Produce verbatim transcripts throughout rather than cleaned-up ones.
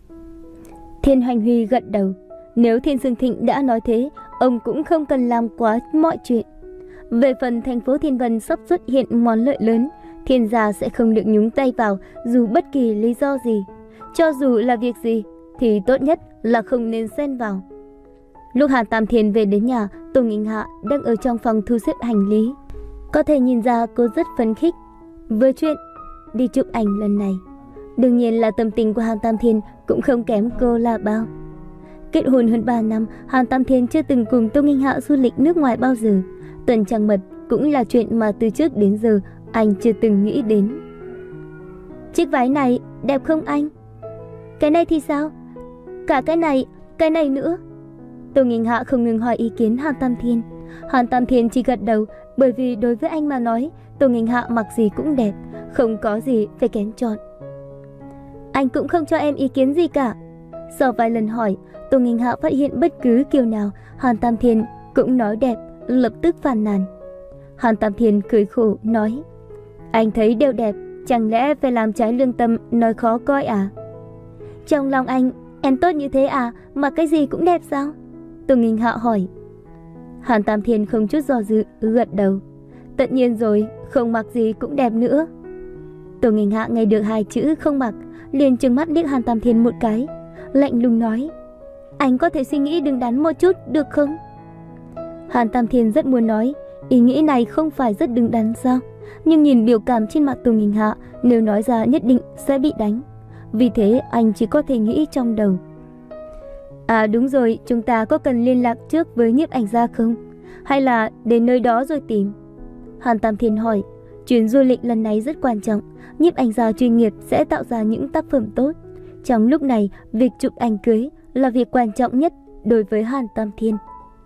Thiên Hoành Huy gật đầu. Nếu Thiên Dương Thịnh đã nói thế, ông cũng không cần làm quá mọi chuyện. Về phần thành phố Thiên Vân sắp xuất hiện món lợi lớn, Thiên gia sẽ không được nhúng tay vào dù bất kỳ lý do gì. Cho dù là việc gì thì tốt nhất là không nên xen vào. Lúc Hàn Tam Thiên về đến nhà, Tô Nghinh Hạ đang ở trong phòng thu xếp hành lý. Có thể nhìn ra cô rất phấn khích với chuyện đi chụp ảnh lần này. Đương nhiên là tâm tình của Hàn Tam Thiên cũng không kém cô là bao. Kết hôn hơn ba năm, Hàn Tam Thiên chưa từng cùng Tô Nghinh Hạ du lịch nước ngoài bao giờ. Tuần trăng mật cũng là chuyện mà từ trước đến giờ anh chưa từng nghĩ đến. Chiếc váy này đẹp không anh? Cái này thì sao? Cả cái này, cái này nữa. Tô Nghinh Hạ không ngừng hỏi ý kiến Hàn Tam Thiên. Hàn Tam Thiên chỉ gật đầu, bởi vì đối với anh mà nói, Tô Nghinh Hạ mặc gì cũng đẹp, không có gì phải kén chọn. Anh cũng không cho em ý kiến gì cả. Sau vài lần hỏi, Tô Nghinh Hạ phát hiện bất cứ kiểu nào Hàn Tam Thiên cũng nói đẹp, lập tức phàn nàn. Hàn Tam Thiên cười khổ nói, anh thấy đều đẹp, chẳng lẽ phải làm trái lương tâm nói khó coi à? Trong lòng anh, em tốt như thế à, mà cái gì cũng đẹp sao? Tô Nghinh Hạ hỏi. Hàn Tam Thiên không chút do dự, gật đầu. Tất nhiên rồi, không mặc gì cũng đẹp nữa. Tô Nghinh Hạ nghe được hai chữ không mặc, liền trừng mắt liếc Hàn Tam Thiên một cái, lạnh lùng nói, anh có thể suy nghĩ đứng đắn một chút được không? Hàn Tam Thiên rất muốn nói, ý nghĩ này không phải rất đứng đắn sao? Nhưng nhìn biểu cảm trên mặt Tô Nghinh Hạ, nếu nói ra nhất định sẽ bị đánh. Vì thế anh chỉ có thể nghĩ trong đầu. À đúng rồi, chúng ta có cần liên lạc trước với nhiếp ảnh gia không? Hay là đến nơi đó rồi tìm? Hàn Tam Thiên hỏi. Chuyến du lịch lần này rất quan trọng, nhiếp ảnh gia chuyên nghiệp sẽ tạo ra những tác phẩm tốt. Trong lúc này, việc chụp ảnh cưới là việc quan trọng nhất đối với Hàn Tam Thiên.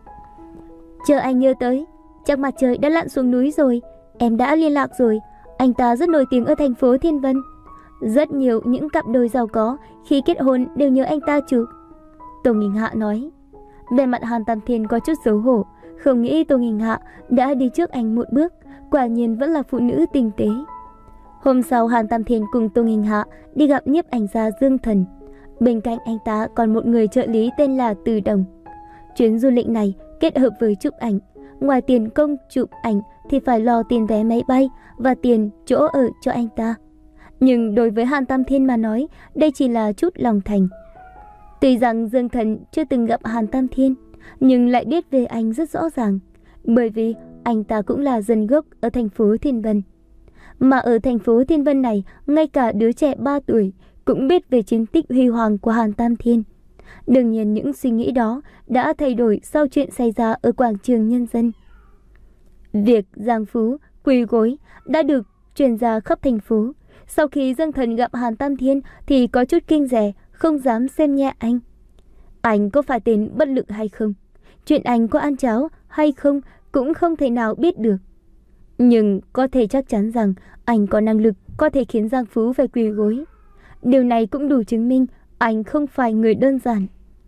Chờ anh nhớ tới, chắc mặt trời đã lặn xuống núi rồi, em đã liên lạc rồi, anh ta rất nổi tiếng ở thành phố Thiên Vân. Rất nhiều những cặp đôi giàu có khi kết hôn đều nhớ anh ta chụp. Tô Nghinh Hạ nói. Về mặt Hàn Tam Thiên có chút xấu hổ, không nghĩ Tô Nghinh Hạ đã đi trước anh một bước, quả nhiên vẫn là phụ nữ tinh tế. Hôm sau Hàn Tam Thiên cùng Tô Nghinh Hạ đi gặp nhiếp ảnh gia Dương Thần. Bên cạnh anh ta còn một người trợ lý tên là Từ Đồng. Chuyến du lịch này kết hợp với chụp ảnh, ngoài tiền công chụp ảnh thì phải lo tiền vé máy bay và tiền chỗ ở cho anh ta. Nhưng đối với Hàn Tam Thiên mà nói, đây chỉ là chút lòng thành. Tuy rằng Dương Thần chưa từng gặp Hàn Tam Thiên, nhưng lại biết về anh rất rõ ràng, bởi vì anh ta cũng là dân gốc ở thành phố Thiên Vân. Mà ở thành phố Thiên Vân này, ngay cả đứa trẻ ba tuổi cũng biết về chiến tích huy hoàng của Hàn Tam Thiên. Đương nhiên những suy nghĩ đó đã thay đổi sau chuyện xảy ra ở quảng trường Nhân dân. Việc giang phú, quỳ gối đã được truyền ra khắp thành phố. Sau khi Dương Thần gặp Hàn Tam Thiên thì có chút kinh rẻ, không dám xem nhẹ anh. Anh có phải tên bất lực hay không? Chuyện anh có ăn cháo hay không cũng không thể nào biết được. Nhưng có thể chắc chắn rằng anh có năng lực có thể khiến giang phú phải quỳ gối. Điều này cũng đủ chứng minh anh không phải người đơn giản.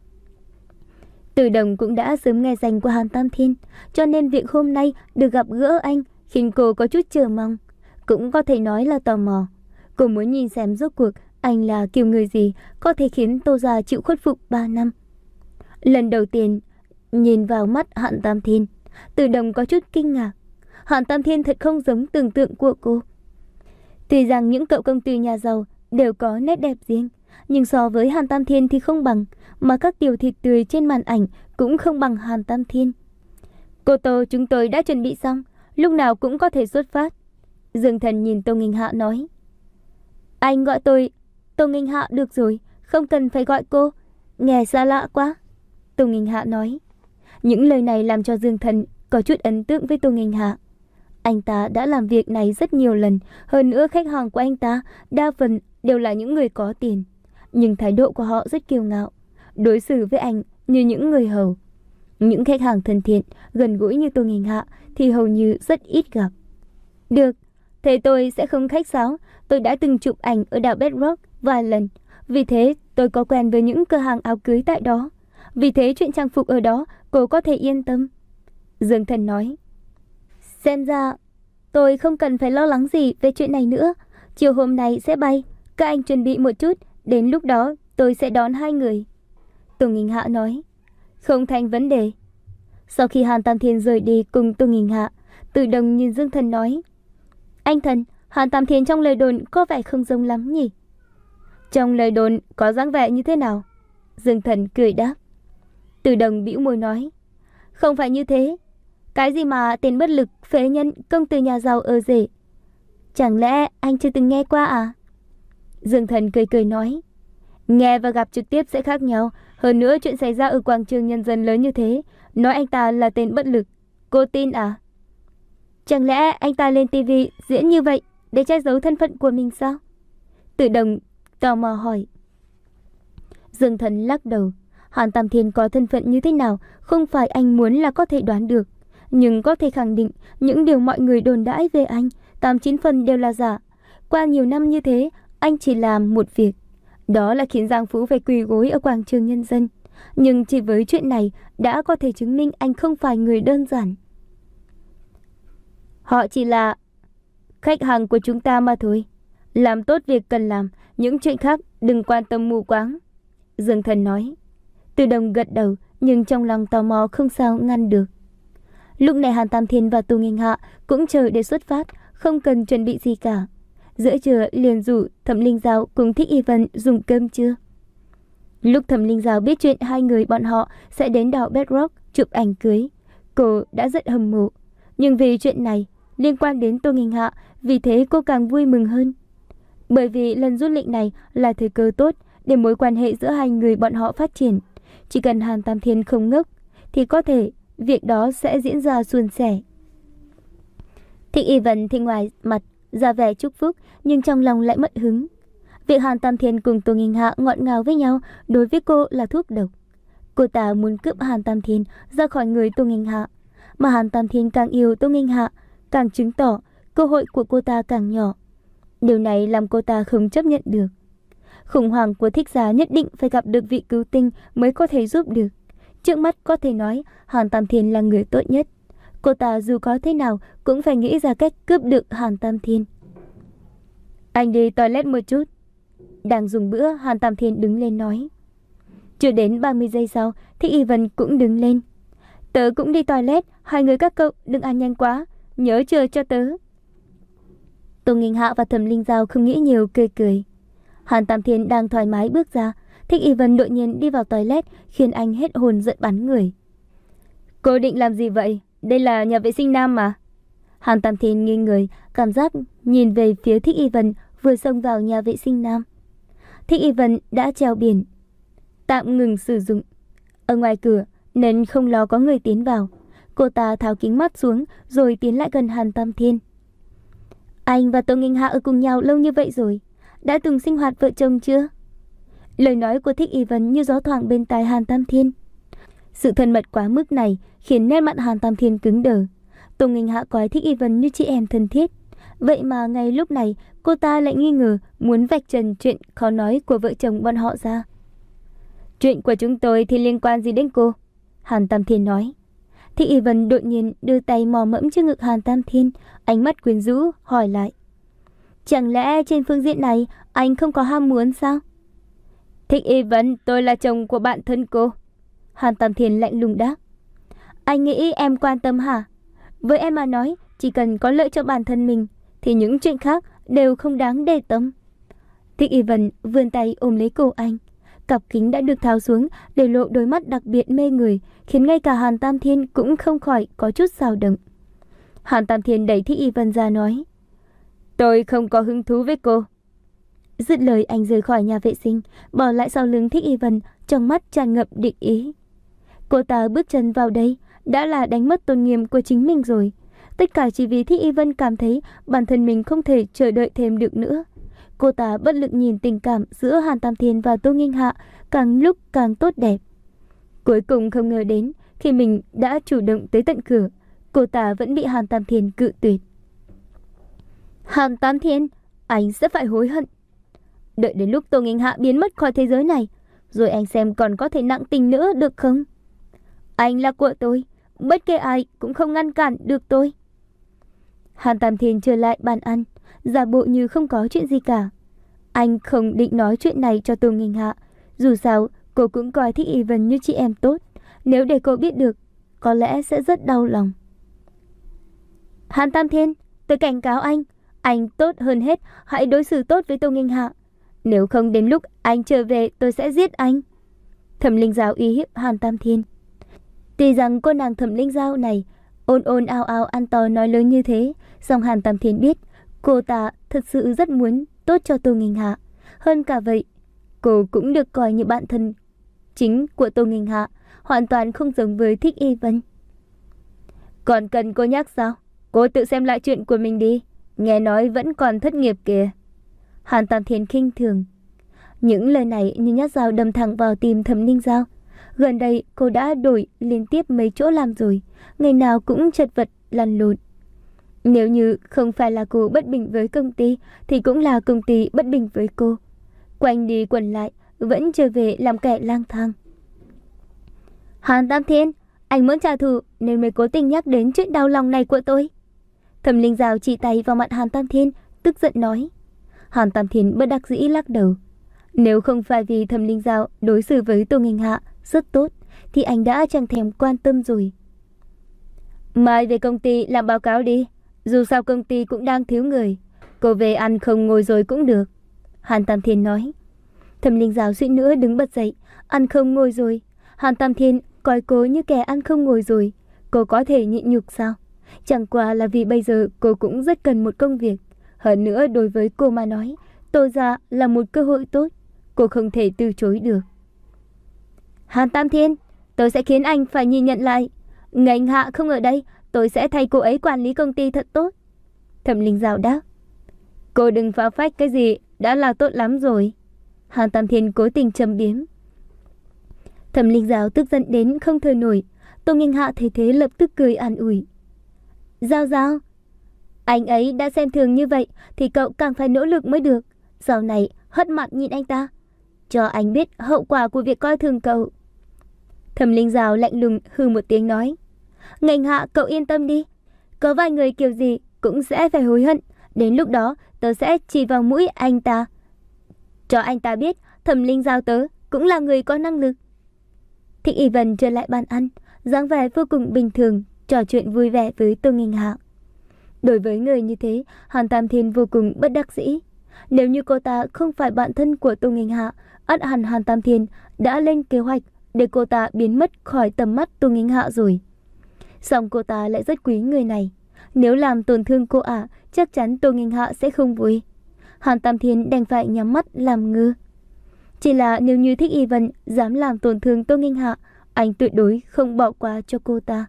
Từ Đồng cũng đã sớm nghe danh của Hàn Tam Thiên, cho nên việc hôm nay được gặp gỡ anh khiến cô có chút chờ mong, cũng có thể nói là tò mò. Cô muốn nhìn xem rốt cuộc anh là kiểu người gì có thể khiến Tô gia chịu khuất phục ba năm. Lần đầu tiên nhìn vào mắt Hàn Tam Thiên, Từ Đồng có chút kinh ngạc. Hàn Tam Thiên thật không giống tưởng tượng của cô. Tuy rằng những cậu công tử nhà giàu đều có nét đẹp riêng, nhưng so với Hàn Tam Thiên thì không bằng, mà các tiểu thịt tươi trên màn ảnh cũng không bằng Hàn Tam Thiên. Cô Tô, chúng tôi đã chuẩn bị xong, lúc nào cũng có thể xuất phát. Dương Thần nhìn Tô Nghinh Hạ nói. Anh gọi tôi Tô Nghinh Hạ được rồi, không cần phải gọi cô, nghe xa lạ quá. Tô Nghinh Hạ nói. Những lời này làm cho Dương Thần có chút ấn tượng với Tô Nghinh Hạ. Anh ta đã làm việc này rất nhiều lần, hơn nữa khách hàng của anh ta đa phần đều là những người có tiền. Nhưng thái độ của họ rất kiêu ngạo, đối xử với anh như những người hầu. Những khách hàng thân thiện, gần gũi như Tô Nghinh Hạ thì hầu như rất ít gặp. Được, thế tôi sẽ không khách sáo. Tôi đã từng chụp ảnh ở đảo Bedrock vài lần, vì thế tôi có quen với những cửa hàng áo cưới tại đó. Vì thế chuyện trang phục ở đó cô có thể yên tâm. Dương Thần nói. Xem ra tôi không cần phải lo lắng gì về chuyện này nữa. Chiều hôm nay sẽ bay, các anh chuẩn bị một chút, đến lúc đó tôi sẽ đón hai người. Tô Nghinh Hạ nói. Không thành vấn đề. Sau khi Hàn Tam Thiên rời đi cùng Tô Nghinh Hạ, Từ Đồng nhìn Dương Thần nói. Anh Thần, Hàn Tam Thiên trong lời đồn có vẻ không giống lắm nhỉ? Trong lời đồn có dáng vẻ như thế nào? Dương Thần cười đáp. Từ Đồng bĩu môi nói. Không phải như thế. Cái gì mà tên bất lực, phế nhân, công tử nhà giàu ở rể? Chẳng lẽ anh chưa từng nghe qua à? Dương Thần cười cười nói. Nghe và gặp trực tiếp sẽ khác nhau. Hơn nữa chuyện xảy ra ở quảng trường nhân dân lớn như thế, nói anh ta là tên bất lực, cô tin à? Chẳng lẽ anh ta lên tivi diễn như vậy để che giấu thân phận của mình sao? Từ Đồng tò mò hỏi. Dương Thần lắc đầu. Hàn Tam Thiên có thân phận như thế nào không phải anh muốn là có thể đoán được. Nhưng có thể khẳng định những điều mọi người đồn đãi về anh tám chín phần đều là giả. Qua nhiều năm như thế, anh chỉ làm một việc. Đó là khiến Giang Phú phải quỳ gối ở quảng trường nhân dân. Nhưng chỉ với chuyện này đã có thể chứng minh anh không phải người đơn giản. Họ chỉ là khách hàng của chúng ta mà thôi. Làm tốt việc cần làm, những chuyện khác đừng quan tâm mù quáng. Dương Thần nói. Từ Đồng gật đầu, nhưng trong lòng tò mò không sao ngăn được. Lúc này Hàn Tam Thiên và Tô Nghinh Hạ cũng chờ để xuất phát, không cần chuẩn bị gì cả. Giữa trưa liền rủ Thẩm Linh Giao cùng Thích Y Vân dùng cơm trưa. Lúc Thẩm Linh Giao biết chuyện hai người bọn họ sẽ đến đảo Bedrock chụp ảnh cưới, cô đã rất hâm mộ. Nhưng vì chuyện này liên quan đến Tô Nghinh Hạ, vì thế cô càng vui mừng hơn. Bởi vì lần du lịch này là thời cơ tốt để mối quan hệ giữa hai người bọn họ phát triển. Chỉ cần Hàn Tam Thiên không ngốc thì có thể việc đó sẽ diễn ra suôn sẻ. Thích Y Vân thì ngoài mặt ra vẻ chúc phúc, nhưng trong lòng lại mất hứng. Việc Hàn Tam Thiên cùng Tô Nghinh Hạ ngọt ngào với nhau đối với cô là thuốc độc. Cô ta muốn cướp Hàn Tam Thiên ra khỏi người Tô Nghinh Hạ. Mà Hàn Tam Thiên càng yêu Tô Nghinh Hạ, càng chứng tỏ cơ hội của cô ta càng nhỏ. Điều này làm cô ta không chấp nhận được. Khủng hoảng của Thích gia nhất định phải gặp được vị cứu tinh mới có thể giúp được. Trước mắt có thể nói Hàn Tam Thiên là người tốt nhất. Cô ta dù có thế nào cũng phải nghĩ ra cách cướp được Hàn Tam Thiên. Anh đi toilet một chút. Đang dùng bữa, Hàn Tam Thiên đứng lên nói. Chưa đến ba mươi giây sau, Thích Y Vân cũng đứng lên. Tớ cũng đi toilet, hai người các cậu đừng ăn nhanh quá, nhớ chờ cho tớ. Tô Nghinh Hạ và Thẩm Linh Giao không nghĩ nhiều, cười cười. Hàn Tam Thiên đang thoải mái bước ra, Thích Y Vân đột nhiên đi vào toilet khiến anh hết hồn giận bắn người. Cô định làm gì vậy? Đây là nhà vệ sinh nam mà. Hàn Tam Thiên nghi người, cảm giác nhìn về phía Thích Y Vân vừa xông vào nhà vệ sinh nam. Thích Y Vân đã treo biển tạm ngừng sử dụng ở ngoài cửa nên không lo có người tiến vào. Cô ta tháo kính mắt xuống rồi tiến lại gần Hàn Tam Thiên. Anh và Tô Nghinh Hạ ở cùng nhau lâu như vậy rồi, đã từng sinh hoạt vợ chồng chưa? Lời nói của Thích Y Vân như gió thoảng bên tai Hàn Tam Thiên. Sự thân mật quá mức này khiến nét mặt Hàn Tam Thiên cứng đờ. Tô Nghinh Hạ coi Thích Y Vân như chị em thân thiết, vậy mà ngay lúc này cô ta lại nghi ngờ muốn vạch trần chuyện khó nói của vợ chồng bọn họ ra. Chuyện của chúng tôi thì liên quan gì đến cô? Hàn Tam Thiên nói. Thích Y Vân đột nhiên đưa tay mò mẫm trước ngực Hàn Tam Thiên, ánh mắt quyến rũ hỏi lại. Chẳng lẽ trên phương diện này anh không có ham muốn sao? Thích Y Vân, tôi là chồng của bạn thân cô. Hàn Tam Thiên lạnh lùng đáp. Anh nghĩ em quan tâm hả? Với em mà nói, chỉ cần có lợi cho bản thân mình thì những chuyện khác đều không đáng để tâm. Thích Y Vân vươn tay ôm lấy cổ anh. Cặp kính đã được tháo xuống để lộ đôi mắt đặc biệt mê người, khiến ngay cả Hàn Tam Thiên cũng không khỏi có chút dao động. Hàn Tam Thiên đẩy Thích Y Vân ra nói. Tôi không có hứng thú với cô. Dứt lời anh rời khỏi nhà vệ sinh, bỏ lại sau lưng Thích Y Vân, trong mắt tràn ngập địch ý. Cô ta bước chân vào đây đã là đánh mất tôn nghiêm của chính mình rồi. Tất cả chỉ vì Thích Y Vân cảm thấy bản thân mình không thể chờ đợi thêm được nữa. Cô ta bất lực nhìn tình cảm giữa Hàn Tam Thiên và Tô Nghinh Hạ càng lúc càng tốt đẹp. Cuối cùng không ngờ đến, khi mình đã chủ động tới tận cửa, cô ta vẫn bị Hàn Tam Thiên cự tuyệt. Hàn Tam Thiên, anh sẽ phải hối hận. Đợi đến lúc Tô Nghinh Hạ biến mất khỏi thế giới này, rồi anh xem còn có thể nặng tình nữa được không? Anh là của tôi, bất kể ai cũng không ngăn cản được tôi. Hàn Tam Thiên trở lại bàn ăn, giả bộ như không có chuyện gì cả. Anh không định nói chuyện này cho Tô Nghinh Hạ, Dù sao, cô cũng coi Thích Y Vân như chị em tốt. Nếu để cô biết được, có lẽ sẽ rất đau lòng. Hàn Tam Thiên, tôi cảnh cáo anh, anh tốt hơn hết, hãy đối xử tốt với Tô Nghênh Hạ. Nếu không đến lúc anh trở về tôi sẽ giết anh. Thẩm Linh Giao uy hiếp Hàn Tam Thiên. Tuy rằng cô nàng Thẩm Linh Giao này ôn ôn ào ào ăn to nói lớn như thế, song Hàn Tam Thiên biết cô ta thật sự rất muốn tốt cho Tô Nghênh Hạ. Hơn cả vậy, cô cũng được coi như bạn thân chính của Tô Nghênh Hạ, hoàn toàn không giống với Thích Y Vân. Còn cần cô nhắc sao? Cô tự xem lại chuyện của mình đi. Nghe nói vẫn còn thất nghiệp kìa. Hàn Tam Thiên khinh thường. Những lời này như nhát dao đâm thẳng vào tim Thẩm Linh Giao. Gần đây cô đã đổi liên tiếp mấy chỗ làm rồi, ngày nào cũng chật vật lăn lộn. Nếu như không phải là cô bất bình với công ty, thì cũng là công ty bất bình với cô. Quanh đi quẩn lại, vẫn trở về làm kẻ lang thang. Hàn Tam Thiên, anh muốn trả thù nên mới cố tình nhắc đến chuyện đau lòng này của tôi. Thẩm Linh Giao chỉ tay vào mặt Hàn Tam Thiên, tức giận nói. Hàn Tam Thiên bất đắc dĩ lắc đầu. Nếu không phải vì Thẩm Linh Giao đối xử với Tô Nghênh Hạ rất tốt, thì anh đã chẳng thèm quan tâm rồi. Mai về công ty làm báo cáo đi. Dù sao công ty cũng đang thiếu người. Cô về ăn không ngồi rồi cũng được. Hàn Tam Thiên nói. Thẩm Linh Giao suýt nữa đứng bật dậy. Ăn không ngồi rồi. Hàn Tam Thiên coi cô như kẻ ăn không ngồi rồi. Cô có thể nhịn nhục sao? Chẳng qua là vì bây giờ cô cũng rất cần một công việc. Hơn nữa đối với cô mà nói, Tô gia là một cơ hội tốt. Cô không thể từ chối được. Hàn Tam Thiên, tôi sẽ khiến anh phải nhìn nhận lại. Nghênh Hạ không ở đây, tôi sẽ thay cô ấy quản lý công ty thật tốt. Thẩm Linh Giao đáp. Cô đừng phá phách cái gì đã là tốt lắm rồi. Hàn Tam Thiên cố tình châm biếm. Thẩm Linh Giao tức giận đến không thở nổi. Tô Nghênh Hạ thấy thế lập tức cười an ủi. Giao Giao, anh ấy đã xem thường như vậy thì cậu càng phải nỗ lực mới được. Sau này hất mặt nhìn anh ta, cho anh biết hậu quả của việc coi thường cậu. Thẩm Linh Giao lạnh lùng hừ một tiếng nói. Nghênh Hạ, cậu yên tâm đi. Có vài người kiểu gì cũng sẽ phải hối hận. Đến lúc đó tớ sẽ chỉ vào mũi anh ta, cho anh ta biết Thẩm Linh Giao tớ cũng là người có năng lực. Thích Y Vân trở lại bàn ăn, dáng vẻ vô cùng bình thường, trò chuyện vui vẻ với Tô Nghênh Hạ. Đối với người như thế, Hàn Tam Thiên vô cùng bất đắc dĩ. Nếu như cô ta không phải bạn thân của Tô Nghênh Hạ, ắt hẳn Hàn Tam Thiên đã lên kế hoạch để cô ta biến mất khỏi tầm mắt Tô Nghênh Hạ rồi. Song cô ta lại rất quý người này. Nếu làm tổn thương cô ả, chắc chắn Tô Nghênh Hạ sẽ không vui. Hàn Tam Thiên đành phải nhắm mắt làm ngơ. Chỉ là nếu như Thích Y Vân dám làm tổn thương Tô Nghênh Hạ, anh tuyệt đối không bỏ qua cho cô ta.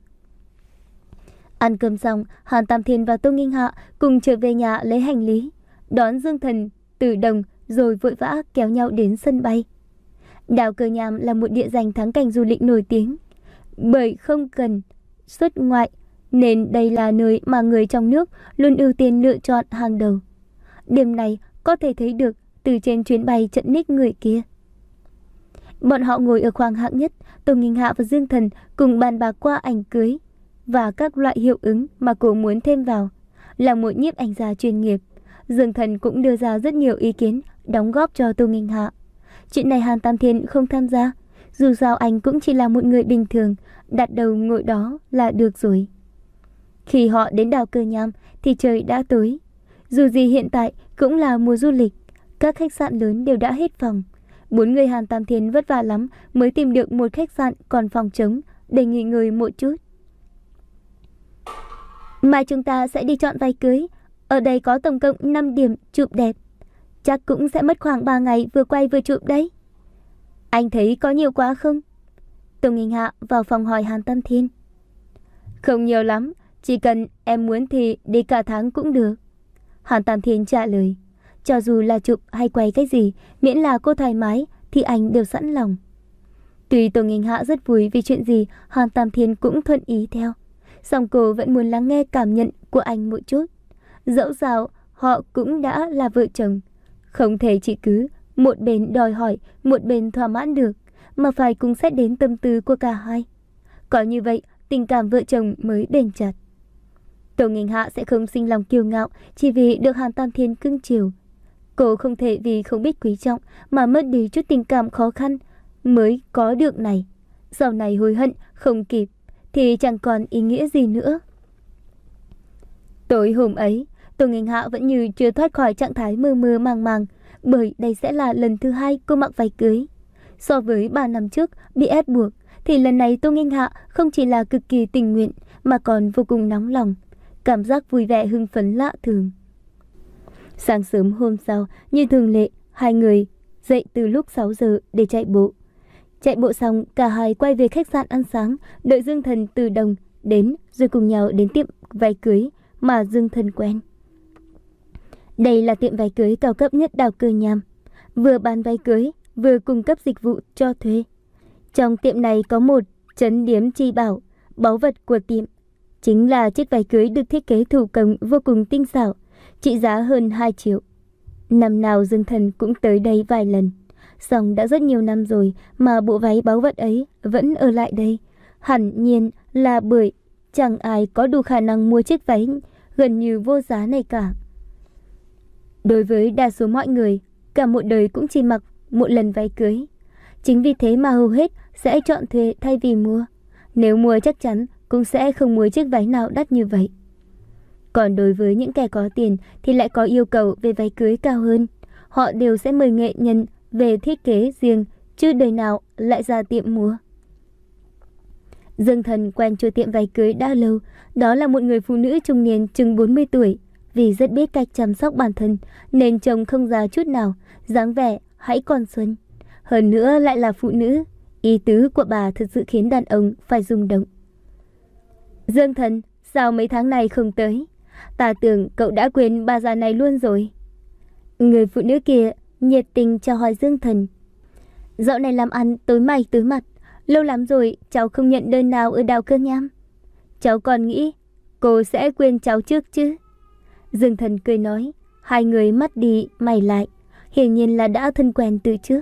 Ăn cơm xong, Hàn Tam Thiên và Tô Nghênh Hạ cùng trở về nhà lấy hành lý, đón Dương Thần, Tử Đồng rồi vội vã kéo nhau đến sân bay. Đảo Cờ Nham là một địa danh thắng cảnh du lịch nổi tiếng, bởi không cần xuất ngoại nên đây là nơi mà người trong nước luôn ưu tiên lựa chọn hàng đầu. Điểm này có thể thấy được từ trên chuyến bay chật ních người kia. Bọn họ ngồi ở khoang hạng nhất, Tô Nghênh Hạ và Dương Thần cùng bàn bạc qua ảnh cưới và các loại hiệu ứng mà cô muốn thêm vào. Là một nhiếp ảnh gia chuyên nghiệp, Dương Thần cũng đưa ra rất nhiều ý kiến đóng góp cho Tô Nghênh Hạ. Chuyện này Hàn Tam Thiên không tham gia, dù sao anh cũng chỉ là một người bình thường, đặt đầu ngồi đó là được rồi. Khi họ đến đảo Cờ Nham thì trời đã tối. Dù gì hiện tại cũng là mùa du lịch, các khách sạn lớn đều đã hết phòng. Bốn người Hàn Tam Thiên vất vả lắm mới tìm được một khách sạn còn phòng trống để nghỉ ngơi một chút. Mai chúng ta sẽ đi chọn váy cưới. Ở đây có tổng cộng năm điểm chụp đẹp. Chắc cũng sẽ mất khoảng ba ngày vừa quay vừa chụp đấy. Anh thấy có nhiều quá không? Tô Nghênh Hạ vào phòng hỏi Hàn Tam Thiên. Không nhiều lắm, chỉ cần em muốn thì đi cả tháng cũng được. Hàn Tam Thiên trả lời. Cho dù là chụp hay quay cái gì, miễn là cô thoải mái thì anh đều sẵn lòng. Tuy Tô Nghênh Hạ rất vui vì chuyện gì Hàn Tam Thiên cũng thuận ý theo, song cô vẫn muốn lắng nghe cảm nhận của anh một chút. Dẫu sao họ cũng đã là vợ chồng, không thể chỉ cứ một bên đòi hỏi, một bên thỏa mãn được, mà phải cùng xét đến tâm tư của cả hai. Có như vậy tình cảm vợ chồng mới bền chặt. Tô Nghênh Hạ sẽ không sinh lòng kiêu ngạo chỉ vì được Hàn Tam Thiên cưng chiều. Cô không thể vì không biết quý trọng mà mất đi chút tình cảm khó khăn mới có được này. Sau này hối hận không kịp thì chẳng còn ý nghĩa gì nữa. Tối hôm ấy, Tô Nghênh Hạ vẫn như chưa thoát khỏi trạng thái mơ mơ màng màng, bởi đây sẽ là lần thứ hai cô mặc váy cưới. So với ba năm trước bị ép buộc, thì lần này Tô Nghênh Hạ không chỉ là cực kỳ tình nguyện mà còn vô cùng nóng lòng, cảm giác vui vẻ hưng phấn lạ thường. Sáng sớm hôm sau, như thường lệ, hai người dậy từ lúc sáu giờ để chạy bộ. Chạy bộ xong, cả hai quay về khách sạn ăn sáng, đợi Dương Thần từ Đồng đến rồi cùng nhau đến tiệm váy cưới mà Dương Thần quen. Đây là tiệm váy cưới cao cấp nhất đảo Cơ Nham, vừa bán váy cưới, vừa cung cấp dịch vụ cho thuê. Trong tiệm này có một trấn điếm chi bảo, báu vật của tiệm, chính là chiếc váy cưới được thiết kế thủ công vô cùng tinh xảo, trị giá hơn hai triệu. Năm nào Dương Thần cũng tới đây vài lần, song đã rất nhiều năm rồi mà bộ váy báu vật ấy vẫn ở lại đây. Hẳn nhiên là bởi chẳng ai có đủ khả năng mua chiếc váy gần như vô giá này cả. Đối với đa số mọi người, cả một đời cũng chỉ mặc một lần váy cưới. Chính vì thế mà hầu hết sẽ chọn thuê thay vì mua. Nếu mua chắc chắn cũng sẽ không mua chiếc váy nào đắt như vậy. Còn đối với những kẻ có tiền thì lại có yêu cầu về váy cưới cao hơn. Họ đều sẽ mời nghệ nhân về thiết kế riêng, chứ đời nào lại ra tiệm mua. Dương Thần quen chủ tiệm váy cưới đã lâu. Đó là một người phụ nữ trung niên chừng bốn mươi tuổi. Vì rất biết cách chăm sóc bản thân nên trông không già chút nào, dáng vẻ hãy còn xuân. Hơn nữa lại là phụ nữ, ý tứ của bà thật sự khiến đàn ông phải rung động. Dương Thần, sao mấy tháng này không tới? Ta tưởng cậu đã quên bà già này luôn rồi. Người phụ nữ kia nhiệt tình chào hỏi Dương Thần. Dạo này làm ăn tối mày tối mặt, lâu lắm rồi cháu không nhận đơn nào ở đảo Cơ Nham. Cháu còn nghĩ cô sẽ quên cháu trước chứ? Dương Thần cười nói. Hai người mắt đi mày lại, hiển nhiên là đã thân quen từ trước.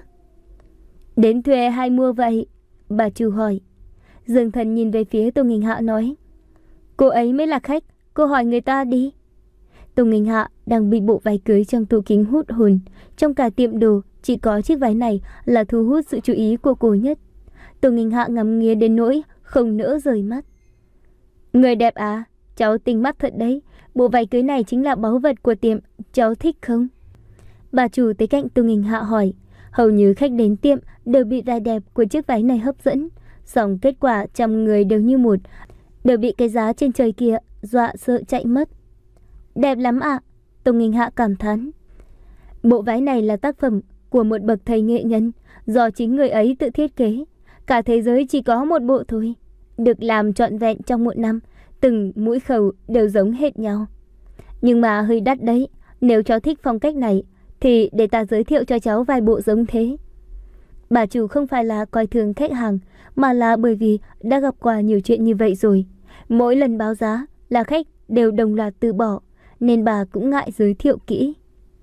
Đến thuê hay mua vậy? Bà chủ hỏi. Dương Thần nhìn về phía Tô Nghênh Hạ nói. Cô ấy mới là khách, cô hỏi người ta đi. Tô Nghênh Hạ đang bị bộ váy cưới trong tủ kính hút hồn. Trong cả tiệm đồ chỉ có chiếc váy này là thu hút sự chú ý của cô nhất. Tô Nghênh Hạ ngắm nghía đến nỗi không nỡ rời mắt. Người đẹp à, cháu tinh mắt thật đấy. Bộ váy cưới này chính là báu vật của tiệm, cháu thích không? Bà chủ tới cạnh Tô Nghênh Hạ hỏi. Hầu như khách đến tiệm đều bị vẻ đẹp của chiếc váy này hấp dẫn. Song kết quả trăm người đều như một, đều bị cái giá trên trời kia dọa sợ chạy mất. Đẹp lắm ạ, à? Tô Nghênh Hạ cảm thán. Bộ váy này là tác phẩm của một bậc thầy nghệ nhân, do chính người ấy tự thiết kế. Cả thế giới chỉ có một bộ thôi, được làm trọn vẹn trong một năm. Từng mũi khẩu đều giống hệt nhau. Nhưng mà hơi đắt đấy. Nếu cháu thích phong cách này thì để ta giới thiệu cho cháu vài bộ giống thế. Bà chủ không phải là coi thường khách hàng, mà là bởi vì đã gặp qua nhiều chuyện như vậy rồi. Mỗi lần báo giá là khách đều đồng loạt từ bỏ, nên bà cũng ngại giới thiệu kỹ.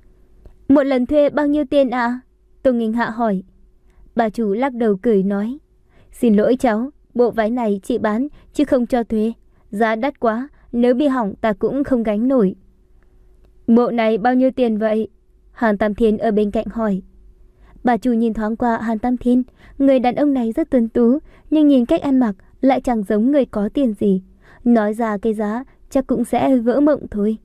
Một lần thuê bao nhiêu tiền ạ? À? Tô Nghênh Hạ hỏi. Bà chủ lắc đầu cười nói. Xin lỗi cháu, bộ váy này chị bán chứ không cho thuê. Giá đắt quá, nếu bị hỏng ta cũng không gánh nổi. Bộ này bao nhiêu tiền vậy? Hàn Tam Thiên ở bên cạnh hỏi. Bà chủ nhìn thoáng qua Hàn Tam Thiên. Người đàn ông này rất tuấn tú, nhưng nhìn cách ăn mặc lại chẳng giống người có tiền gì. Nói ra cái giá chắc cũng sẽ vỡ mộng thôi.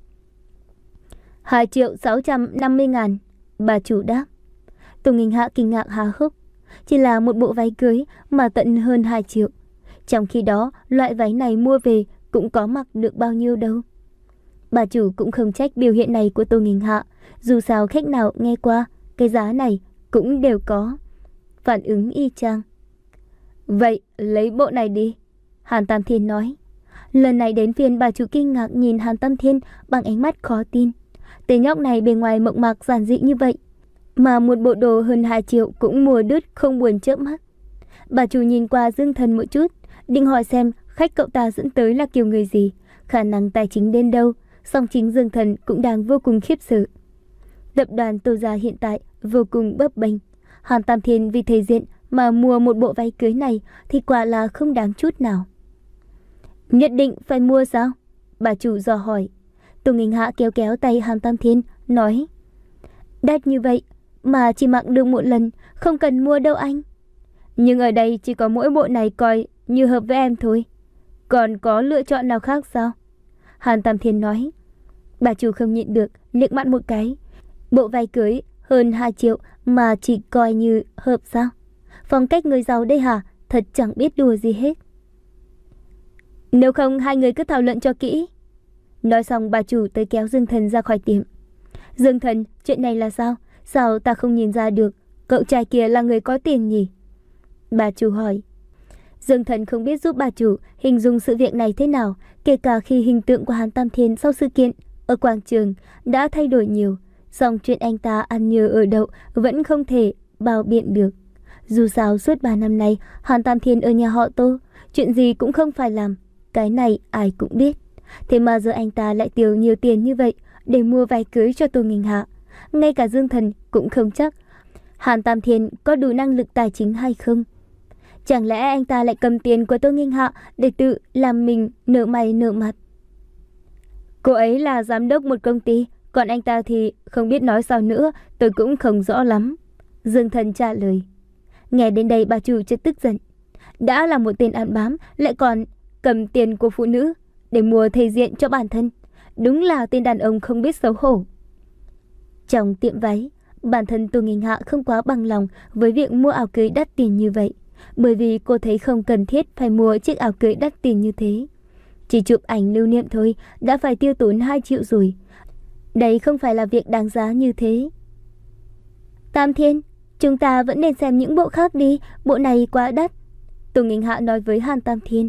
Hai triệu sáu trăm năm mươi ngàn. Bà chủ đáp. Tô Nghênh Hạ kinh ngạc há hốc. Chỉ là một bộ váy cưới mà tận hơn hai triệu. Trong khi đó loại váy này mua về cũng có mặc được bao nhiêu đâu. Bà chủ cũng không trách biểu hiện này của Tô Nghênh Hạ. Dù sao khách nào nghe qua cái giá này cũng đều có phản ứng y chang. Vậy lấy bộ này đi, Hàn Tam Thiên nói. Lần này đến phiên bà chủ kinh ngạc nhìn Hàn Tam Thiên bằng ánh mắt khó tin. Tên nhóc này bề ngoài mộng mạc giản dị như vậy, mà một bộ đồ hơn hai triệu cũng mua đứt không buồn chớp mắt. Bà chủ nhìn qua Dương Thần một chút, định hỏi xem khách cậu ta dẫn tới là kiểu người gì, khả năng tài chính đến đâu. Song chính Dương Thần cũng đang vô cùng khiếp sợ. Tập đoàn Tô Gia hiện tại vô cùng bấp bênh. Hàn Tam Thiên vì thể diện mà mua một bộ váy cưới này thì quả là không đáng chút nào. Nhất định phải mua sao? Bà chủ dò hỏi. Tô Nghênh Hạ kéo kéo tay Hàn Tam Thiên nói. Đắt như vậy mà chỉ mặc được một lần, không cần mua đâu anh. Nhưng ở đây chỉ có mỗi bộ này coi như hợp với em thôi. Còn có lựa chọn nào khác sao? Hàn Tam Thiên nói. Bà chủ không nhịn được, liếc mắt một cái. Bộ váy cưới hơn hai triệu mà chỉ coi như hợp sao? Phong cách người giàu đây hả? Thật chẳng biết đùa gì hết. Nếu không hai người cứ thảo luận cho kỹ. Nói xong bà chủ tới kéo Dương Thần ra khỏi tiệm. Dương Thần, chuyện này là sao? Sao ta không nhìn ra được cậu trai kia là người có tiền nhỉ? Bà chủ hỏi. Dương Thần không biết giúp bà chủ hình dung sự việc này thế nào, kể cả khi hình tượng của Hàn Tam Thiên sau sự kiện ở quảng trường đã thay đổi nhiều. Song chuyện anh ta ăn nhờ ở đậu vẫn không thể bào biện được. Dù sao suốt ba năm nay Hàn Tam Thiên ở nhà họ Tô, chuyện gì cũng không phải làm. Cái này ai cũng biết. Thế mà giờ anh ta lại tiêu nhiều tiền như vậy để mua váy cưới cho Tô Nghinh Hạ. Ngay cả Dương Thần cũng không chắc Hàn Tam Thiên có đủ năng lực tài chính hay không. Chẳng lẽ anh ta lại cầm tiền của Tô Nghinh Hạ để tự làm mình nợ mày nợ mặt? Cô ấy là giám đốc một công ty, còn anh ta thì không biết nói sao nữa, tôi cũng không rõ lắm. Dương Thần trả lời. Nghe đến đây bà chủ chợt tức giận. Đã là một tên ăn bám, lại còn cầm tiền của phụ nữ để mua thể diện cho bản thân. Đúng là tên đàn ông không biết xấu hổ. Trong tiệm váy, bản thân Tô Nghinh Hạ không quá bằng lòng với việc mua áo cưới đắt tiền như vậy, bởi vì cô thấy không cần thiết phải mua chiếc áo cưới đắt tiền như thế. Chỉ chụp ảnh lưu niệm thôi đã phải tiêu tốn hai triệu rồi. Đấy không phải là việc đáng giá như thế. Tam Thiên, chúng ta vẫn nên xem những bộ khác đi, bộ này quá đắt. Tô Nghinh Hạ nói với Hàn Tam Thiên.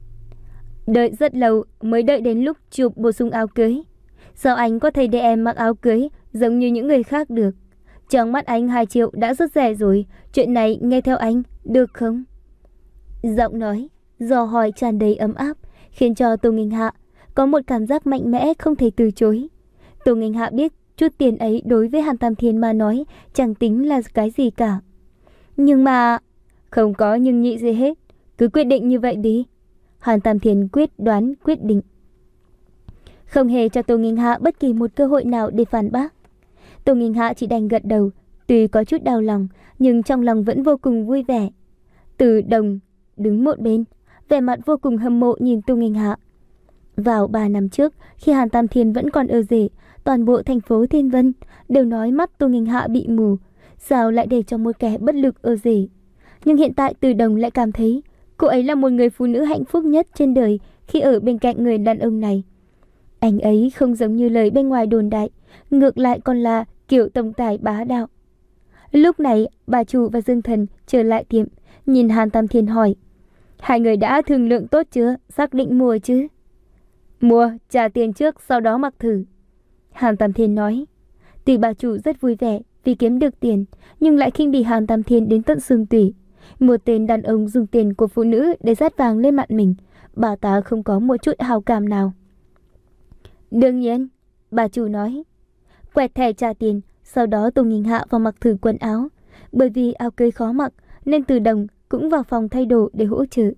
Đợi rất lâu mới đợi đến lúc chụp bổ sung áo cưới. Sao anh có thể để em mặc áo cưới giống như những người khác được? Trong mắt anh hai triệu đã rất rẻ rồi. Chuyện này nghe theo anh, được không? Giọng nói, dò hỏi tràn đầy ấm áp, khiến cho Tô Nghinh Hạ có một cảm giác mạnh mẽ không thể từ chối. Tô Nghinh Hạ biết chút tiền ấy đối với Hàn Tam Thiên mà nói chẳng tính là cái gì cả. Nhưng mà... Không có nhưng nhị gì hết. Cứ quyết định như vậy đi. Hàn Tam Thiên quyết đoán quyết định, không hề cho Tô Nghinh Hạ bất kỳ một cơ hội nào để phản bác. Tô Nghinh Hạ chỉ đành gật đầu, tuy có chút đau lòng nhưng trong lòng vẫn vô cùng vui vẻ. Từ Đồng đứng một bên, vẻ mặt vô cùng hâm mộ nhìn Tô Nghinh Hạ. Vào ba năm trước, khi Hàn Tam Thiên vẫn còn ở rể, toàn bộ thành phố Thiên Vân đều nói mắt Tô Nghinh Hạ bị mù, sao lại để cho một kẻ bất lực ở rể. Nhưng hiện tại Từ Đồng lại cảm thấy cô ấy là một người phụ nữ hạnh phúc nhất trên đời khi ở bên cạnh người đàn ông này. Anh ấy không giống như lời bên ngoài đồn đại, ngược lại còn là kiểu tổng tài bá đạo. Lúc này bà chủ và Dương Thần trở lại tiệm, nhìn Hàn Tam Thiên hỏi. Hai người đã thương lượng tốt chưa? Xác định mua chứ? Mua, trả tiền trước sau đó mặc thử. Hàn Tam Thiên nói. Tuy bà chủ rất vui vẻ vì kiếm được tiền, nhưng lại khinh bỉ Hàn Tam Thiên đến tận xương tủy. Một tên đàn ông dùng tiền của phụ nữ để dát vàng lên mặt mình, bà ta không có một chút hào cảm nào. Đương nhiên, bà chủ nói. Quẹt thẻ trả tiền, sau đó Tô Nghinh Hạ vào mặc thử quần áo. Bởi vì áo cưới khó mặc nên Từ Đồng cũng vào phòng thay đồ để hỗ trợ.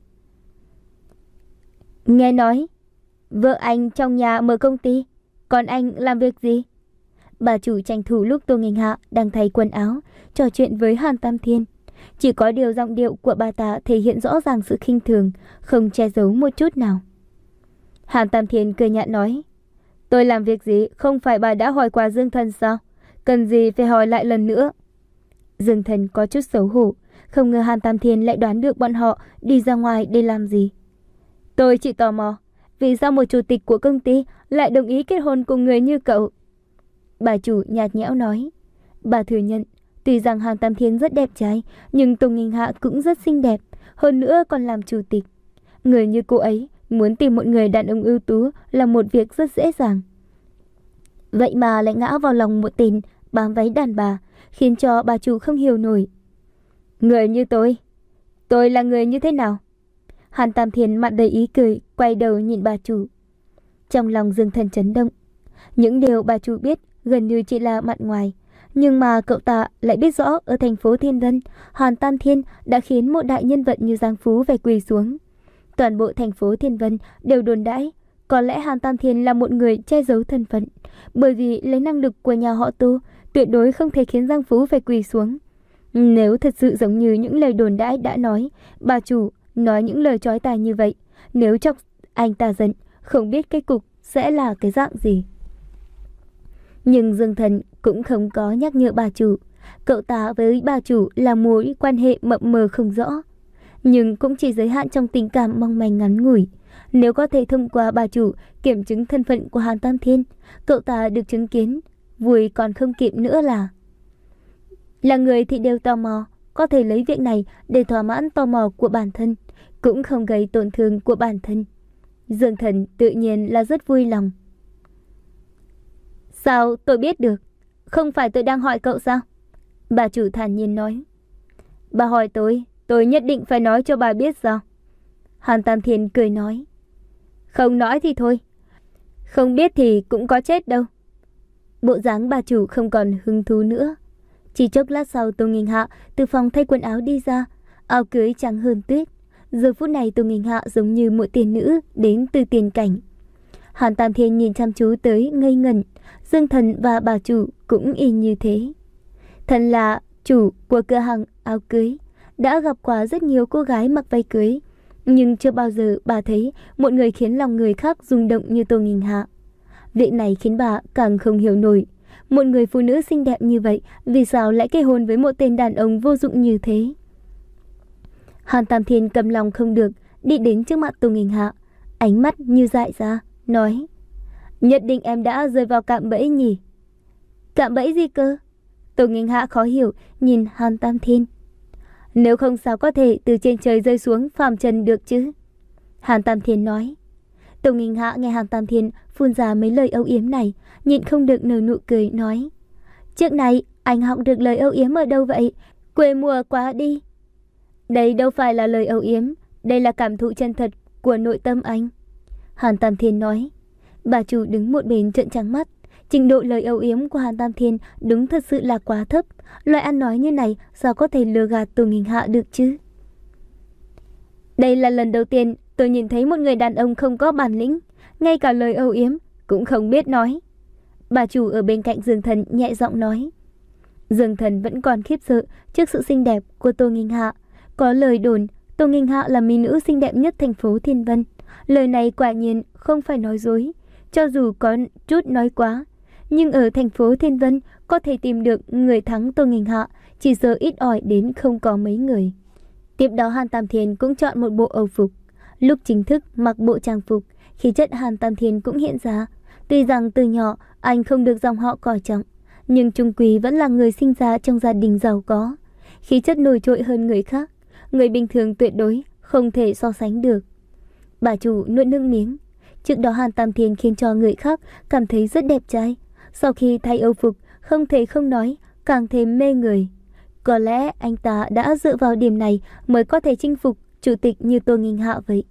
Nghe nói vợ anh trong nhà mở công ty, còn anh làm việc gì? Bà chủ tranh thủ lúc Tô Nghinh Hạ đang thay quần áo trò chuyện với Hàn Tam Thiên. Chỉ có điều giọng điệu của bà ta thể hiện rõ ràng sự khinh thường, không che giấu một chút nào. Hàn Tam Thiên cười nhạt nói. Tôi làm việc gì không phải bà đã hỏi qua Dương Thần sao? Cần gì phải hỏi lại lần nữa? Dương Thần có chút xấu hổ, không ngờ Hàn Tam Thiên lại đoán được bọn họ đi ra ngoài để làm gì. Tôi chỉ tò mò, vì sao một chủ tịch của công ty lại đồng ý kết hôn cùng người như cậu? Bà chủ nhạt nhẽo nói. Bà thừa nhận, tuy rằng Hàn Tam Thiên rất đẹp trai, nhưng Tô Nghinh Hạ cũng rất xinh đẹp, hơn nữa còn làm chủ tịch. Người như cô ấy muốn tìm một người đàn ông ưu tú là một việc rất dễ dàng. Vậy mà lại ngã vào lòng một tên bám váy đàn bà, khiến cho bà chủ không hiểu nổi. Người như tôi, tôi là người như thế nào? Hàn Tam Thiên mặt đầy ý cười, quay đầu nhìn bà chủ. Trong lòng Dương Thần chấn động. Những điều bà chủ biết gần như chỉ là mặt ngoài, nhưng mà cậu ta lại biết rõ ở thành phố Thiên Vân, Hàn Tam Thiên đã khiến một đại nhân vật như Giang Phú phải quỳ xuống. Toàn bộ thành phố Thiên Vân đều đồn đãi có lẽ Hàn Tam Thiên là một người che giấu thân phận, bởi vì lấy năng lực của nhà họ Tô tuyệt đối không thể khiến Giang Phú phải quỳ xuống. Nếu thật sự giống như những lời đồn đãi đã nói, bà chủ nói những lời chói tai như vậy, nếu chọc anh ta giận, không biết kết cục sẽ là cái dạng gì. Nhưng Dương Thần cũng không có nhắc nhở bà chủ. Cậu ta với bà chủ là mối quan hệ mập mờ không rõ, nhưng cũng chỉ giới hạn trong tình cảm mong manh ngắn ngủi. Nếu có thể thông qua bà chủ kiểm chứng thân phận của Hàn Tam Thiên, cậu ta được chứng kiến, vui còn không kịp nữa là. Là người thì đều tò mò, có thể lấy việc này để thỏa mãn tò mò của bản thân, cũng không gây tổn thương của bản thân. Dương Thần tự nhiên là rất vui lòng. Sao tôi biết được? Không phải tôi đang hỏi cậu sao? Bà chủ thản nhiên nói. Bà hỏi tôi, tôi nhất định phải nói cho bà biết sao? Hàn Tam Thiên cười nói. Không nói thì thôi, không biết thì cũng có chết đâu. Bộ dáng bà chủ không còn hứng thú nữa. Chỉ chốc lát sau, Tô Nghinh Hạ từ phòng thay quần áo đi ra, áo cưới trắng hơn tuyết. Giờ phút này Tô Nghinh Hạ giống như một tiên nữ đến từ tiền cảnh. Hàn Tam Thiên nhìn chăm chú tới ngây ngẩn. Dương Thần và bà chủ cũng y như thế. Thần là chủ của cửa hàng áo cưới, đã gặp qua rất nhiều cô gái mặc váy cưới, nhưng chưa bao giờ bà thấy một người khiến lòng người khác rung động như Tô Nghinh Hạ. Việc này khiến bà càng không hiểu nổi. Một người phụ nữ xinh đẹp như vậy, vì sao lại kết hôn với một tên đàn ông vô dụng như thế? Hàn Tam Thiên cầm lòng không được, đi đến trước mặt Tô Nghinh Hạ, ánh mắt như dại ra, nói. Nhất định em đã rơi vào cạm bẫy nhỉ? Cạm bẫy gì cơ? Tô Nghinh Hạ khó hiểu nhìn Hàn Tam Thiên. Nếu không sao có thể từ trên trời rơi xuống phàm trần được chứ? Hàn Tam Thiên nói. Tô Nghinh Hạ nghe Hàn Tam Thiên phun ra mấy lời âu yếm này, nhịn không được nở nụ cười nói. Trước này anh học được lời âu yếm ở đâu vậy? Quê mùa quá đi. Đây đâu phải là lời âu yếm, đây là cảm thụ chân thật của nội tâm anh. Hàn Tam Thiên nói. Bà chủ đứng một bên trợn trắng mắt. Trình độ lời âu yếm của Hàn Tam Thiên đúng thật sự là quá thấp. Loại ăn nói như này sao có thể lừa gạt Tô Nghinh Hạ được chứ? Đây là lần đầu tiên tôi nhìn thấy một người đàn ông không có bản lĩnh, ngay cả lời âu yếm cũng không biết nói. Bà chủ ở bên cạnh Dương Thần nhẹ giọng nói. Dương Thần vẫn còn khiếp sợ trước sự xinh đẹp của Tô Nghinh Hạ. Có lời đồn Tô Nghinh Hạ là mỹ nữ xinh đẹp nhất thành phố Thiên Vân. Lời này quả nhiên không phải nói dối, cho dù có chút nói quá. Nhưng ở thành phố Thiên Vân có thể tìm được người thắng Tô Nghinh Hạ chỉ giờ ít ỏi đến không có mấy người. Tiếp đó Hàn Tam Thiên cũng chọn một bộ âu phục. Lúc chính thức mặc bộ trang phục, khí chất Hàn Tam Thiên cũng hiện ra. Tuy rằng từ nhỏ anh không được dòng họ coi trọng, nhưng chung quy vẫn là người sinh ra trong gia đình giàu có. Khí chất nổi trội hơn người khác, người bình thường tuyệt đối không thể so sánh được. Bà chủ nuốt nước miếng. Trước đó Hàn Tam Thiên khiến cho người khác cảm thấy rất đẹp trai. Sau khi thay âu phục, không thể không nói, càng thêm mê người. Có lẽ anh ta đã dựa vào điểm này mới có thể chinh phục chủ tịch như Tô Nghinh Hạ vậy.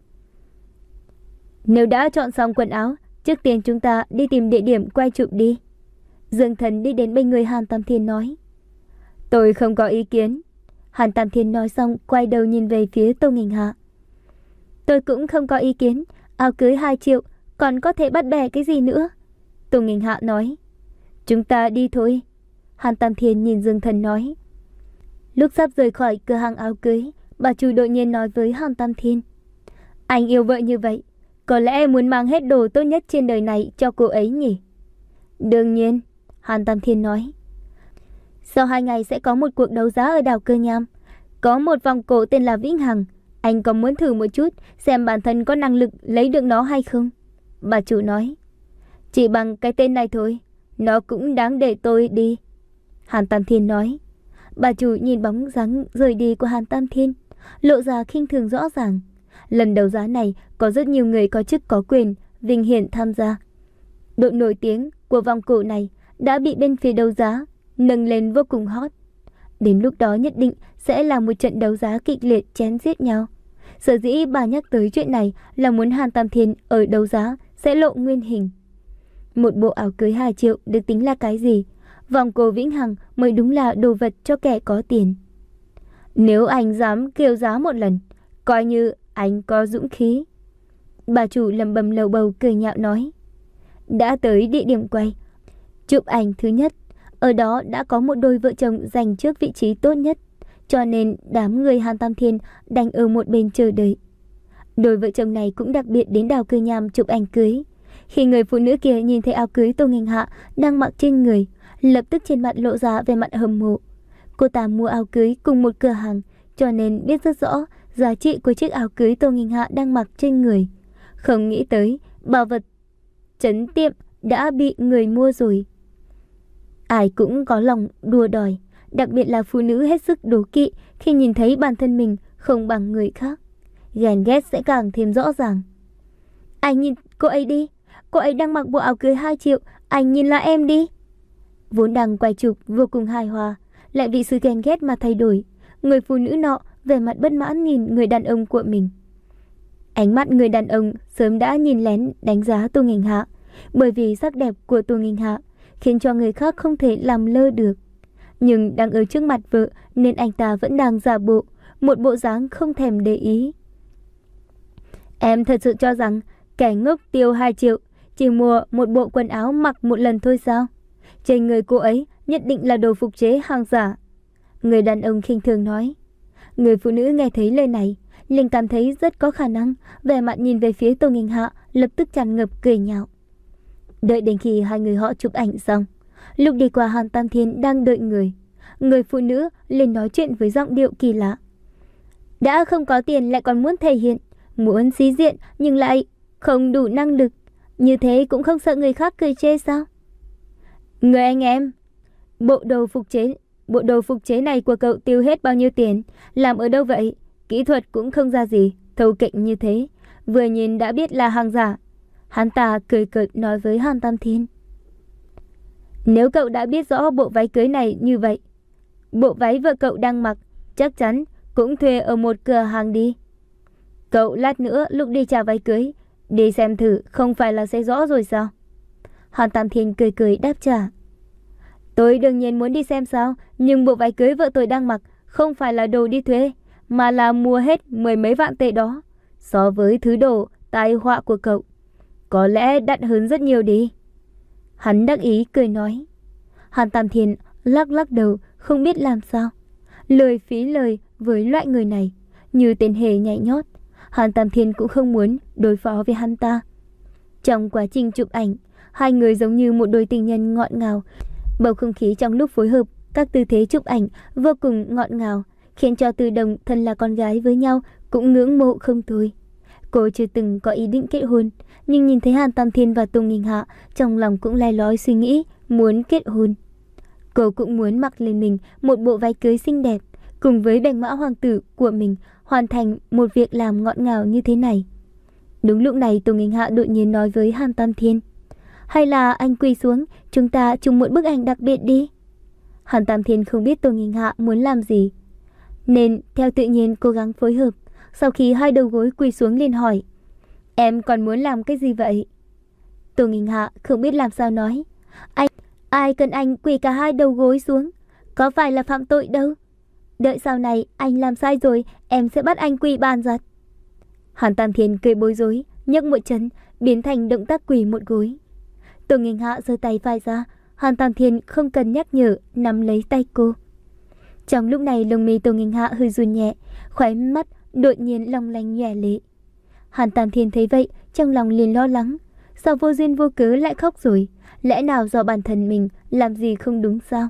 Nếu đã chọn xong quần áo, trước tiên chúng ta đi tìm địa điểm quay chụp đi. Dương Thần đi đến bên người Hàn Tam Thiên nói. Tôi không có ý kiến. Hàn Tam Thiên nói xong quay đầu nhìn về phía Tô Nghinh Hạ. Tôi cũng không có ý kiến. Áo cưới hai triệu, còn có thể bắt bẻ cái gì nữa? Tô Nghinh Hạ nói. Chúng ta đi thôi. Hàn Tam Thiên nhìn Dương Thần nói. Lúc sắp rời khỏi cửa hàng áo cưới, bà chủ đột nhiên nói với Hàn Tam Thiên. Anh yêu vợ như vậy, có lẽ muốn mang hết đồ tốt nhất trên đời này cho cô ấy nhỉ? Đương nhiên, Hàn Tam Thiên nói. Sau hai ngày sẽ có một cuộc đấu giá ở đảo Cơ Nham. Có một vòng cổ tên là Vĩnh Hằng. Anh có muốn thử một chút xem bản thân có năng lực lấy được nó hay không? Bà chủ nói. Chỉ bằng cái tên này thôi, nó cũng đáng để tôi đi. Hàn Tam Thiên nói. Bà chủ nhìn bóng dáng rời đi của Hàn Tam Thiên, lộ ra khinh thường rõ ràng. Lần đấu giá này có rất nhiều người có chức có quyền, vinh hiển tham gia. Độ nổi tiếng của vòng cổ này đã bị bên phía đấu giá nâng lên vô cùng hot. Đến lúc đó nhất định sẽ là một trận đấu giá kịch liệt chém giết nhau. Sở dĩ bà nhắc tới chuyện này là muốn Hàn Tam Thiên ở đấu giá sẽ lộ nguyên hình. Một bộ áo cưới hai triệu được tính là cái gì? Vòng cổ Vĩnh Hằng mới đúng là đồ vật cho kẻ có tiền. Nếu anh dám kêu giá một lần, coi như anh có dũng khí. Bà chủ lầm bầm lầu bầu cười nhạo nói. Đã tới địa điểm quay, chụp ảnh thứ nhất, Ở đó đã có một đôi vợ chồng giành trước vị trí tốt nhất, cho nên đám người Hàn Tam Thiên đành ở một bên chờ đợi. Đôi vợ chồng này cũng đặc biệt đến đào cưa nham chụp ảnh cưới. Khi người phụ nữ kia nhìn thấy áo cưới Tô Nghênh Hạ đang mặc trên người, lập tức trên mặt lộ ra vẻ mặt hâm mộ. Cô ta mua áo cưới cùng một cửa hàng, cho nên biết rất rõ giá trị của chiếc áo cưới Tô Nghênh Hạ đang mặc trên người. Không nghĩ tới bảo vật trấn tiệm đã bị người mua rồi. Ai cũng có lòng đua đòi, đặc biệt là phụ nữ hết sức đố kỵ khi nhìn thấy bản thân mình không bằng người khác. Ghen ghét sẽ càng thêm rõ ràng. Anh nhìn cô ấy đi, cô ấy đang mặc bộ áo cưới hai triệu, anh nhìn lại em đi. Vốn đang quay chụp vô cùng hài hòa, lại bị sự ghen ghét mà thay đổi. Người phụ nữ nọ vẻ mặt bất mãn nhìn người đàn ông của mình. Ánh mắt người đàn ông sớm đã nhìn lén đánh giá Tô Nghênh Hạ, bởi vì sắc đẹp của Tô Nghênh Hạ khiến cho người khác không thể làm lơ được. Nhưng đang ở trước mặt vợ nên anh ta vẫn đang giả bộ, một bộ dáng không thèm để ý. Em thật sự cho rằng kẻ ngốc tiêu hai triệu chỉ mua một bộ quần áo mặc một lần thôi sao? Trên người cô ấy nhất định là đồ phục chế hàng giả. Người đàn ông khinh thường nói. Người phụ nữ nghe thấy lời này liền cảm thấy rất có khả năng, vẻ mặt nhìn về phía Tô Nghênh Hạ lập tức tràn ngập cười nhạo. Đợi đến khi hai người họ chụp ảnh xong, lúc đi qua Hàn Tam Thiên đang đợi người, người phụ nữ liền nói chuyện với giọng điệu kỳ lạ. Đã không có tiền lại còn muốn thể hiện, muốn xí diện nhưng lại không đủ năng lực, như thế cũng không sợ người khác cười chê sao? Người anh em, bộ đồ phục chế, bộ đồ phục chế này của cậu tiêu hết bao nhiêu tiền, làm ở đâu vậy? Kỹ thuật cũng không ra gì, thâu kệch như thế, vừa nhìn đã biết là hàng giả. Hắn ta cười cợt nói với Hàn Tam Thiên. Nếu cậu đã biết rõ bộ váy cưới này như vậy, bộ váy vợ cậu đang mặc chắc chắn cũng thuê ở một cửa hàng đi. Cậu lát nữa lúc đi trả váy cưới, đi xem thử không phải là sẽ rõ rồi sao? Hàn Tam Thiên cười cười đáp trả. Tôi đương nhiên muốn đi xem sao, nhưng bộ váy cưới vợ tôi đang mặc không phải là đồ đi thuê, mà là mua hết mười mấy vạn tệ đó. So với thứ đồ tai họa của cậu, có lẽ đắt hơn rất nhiều đi. Hắn đắc ý cười nói. Hàn Tam Thiên lắc lắc đầu không biết làm sao. Lời phí lời với loại người này như tên hề nhảy nhót. Hàn Tam Thiên cũng không muốn đối phó với hắn ta. Trong quá trình chụp ảnh, hai người giống như một đôi tình nhân ngọt ngào. Bầu không khí trong lúc phối hợp, các tư thế chụp ảnh vô cùng ngọt ngào, khiến cho Từ Đồng thân là con gái với nhau cũng ngưỡng mộ không thôi. Cô chưa từng có ý định kết hôn, nhưng nhìn thấy Hàn Tam Thiên và Tô Nghênh Hạ, trong lòng cũng le lói suy nghĩ muốn kết hôn. Cô cũng muốn mặc lên mình một bộ váy cưới xinh đẹp, cùng với bạch mã hoàng tử của mình hoàn thành một việc làm ngọt ngào như thế này. Đúng lúc này Tô Nghênh Hạ đột nhiên nói với Hàn Tam Thiên. Hay là anh quỳ xuống, chúng ta chụp một bức ảnh đặc biệt đi. Hàn Tam Thiên không biết Tô Nghênh Hạ muốn làm gì, nên theo tự nhiên cố gắng phối hợp. Sau khi hai đầu gối quỳ xuống liền hỏi. Em còn muốn làm cái gì vậy? Tô Nghênh Hạ không biết làm sao nói. Anh, ai cần anh quỳ cả hai đầu gối xuống, có phải là phạm tội đâu. Đợi sau này anh làm sai rồi, em sẽ bắt anh quỳ bàn giật. Hàn Tam Thiên cười bối rối, nhấc một chân biến thành động tác quỳ một gối. Tô Nghênh Hạ giơ tay phải ra, Hàn Tam Thiên không cần nhắc nhở nắm lấy tay cô. Trong lúc này lông mi Tô Nghênh Hạ hơi run nhẹ, khóe mắt đột nhiên long lanh nhòe lệ. Hàn Tam Thiên thấy vậy, trong lòng liền lo lắng. Sao vô duyên vô cớ lại khóc rồi? Lẽ nào do bản thân mình làm gì không đúng sao?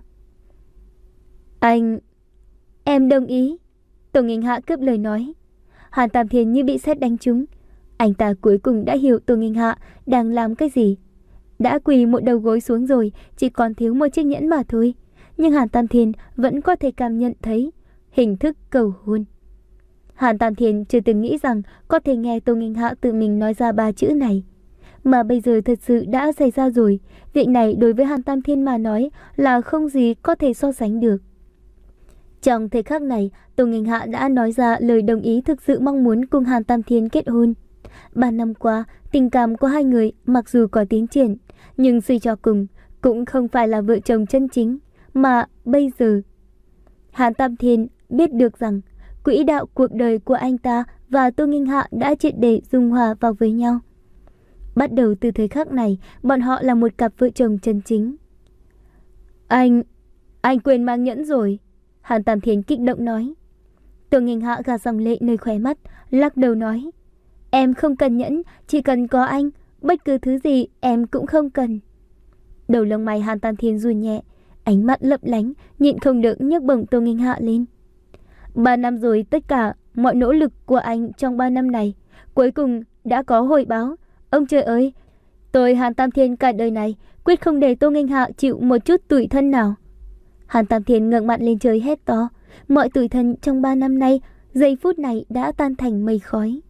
Anh... Em đồng ý. Tô Nghênh Hạ cướp lời nói. Hàn Tam Thiên như bị sét đánh trúng. Anh ta cuối cùng đã hiểu Tô Nghênh Hạ đang làm cái gì. Đã quỳ một đầu gối xuống rồi, chỉ còn thiếu một chiếc nhẫn mà thôi. Nhưng Hàn Tam Thiên vẫn có thể cảm nhận thấy hình thức cầu hôn. Hàn Tam Thiên chưa từng nghĩ rằng có thể nghe Tô Nghênh Hạ tự mình nói ra ba chữ này. Mà bây giờ thật sự đã xảy ra rồi. Việc này đối với Hàn Tam Thiên mà nói là không gì có thể so sánh được. Trong thời khắc này, Tô Nghênh Hạ đã nói ra lời đồng ý thực sự mong muốn cùng Hàn Tam Thiên kết hôn. Ba năm qua, tình cảm của hai người mặc dù có tiến triển, nhưng suy cho cùng cũng không phải là vợ chồng chân chính. Mà bây giờ, Hàn Tam Thiên biết được rằng quỹ đạo cuộc đời của anh ta và Tô Nghênh Hạ đã triệt để dung hòa vào với nhau. Bắt đầu từ thời khắc này, bọn họ là một cặp vợ chồng chân chính. Anh, anh quên mang nhẫn rồi. Hàn Tam Thiên kích động nói. Tô Nghênh Hạ gạt dòng lệ nơi khóe mắt, lắc đầu nói. Em không cần nhẫn, chỉ cần có anh, bất cứ thứ gì em cũng không cần. Đầu lông mày Hàn Tam Thiên run nhẹ, ánh mắt lấp lánh, nhịn không được nhấc bổng Tô Nghênh Hạ lên. Ba năm rồi, tất cả mọi nỗ lực của anh trong ba năm này cuối cùng đã có hồi báo. Ông trời ơi, tôi Hàn Tam Thiên cả đời này quyết không để Tô Nghênh Hạ chịu một chút tủi thân nào. Hàn Tam Thiên ngẩng mặt lên trời hét to. Mọi tủi thân trong ba năm nay, giây phút này đã tan thành mây khói.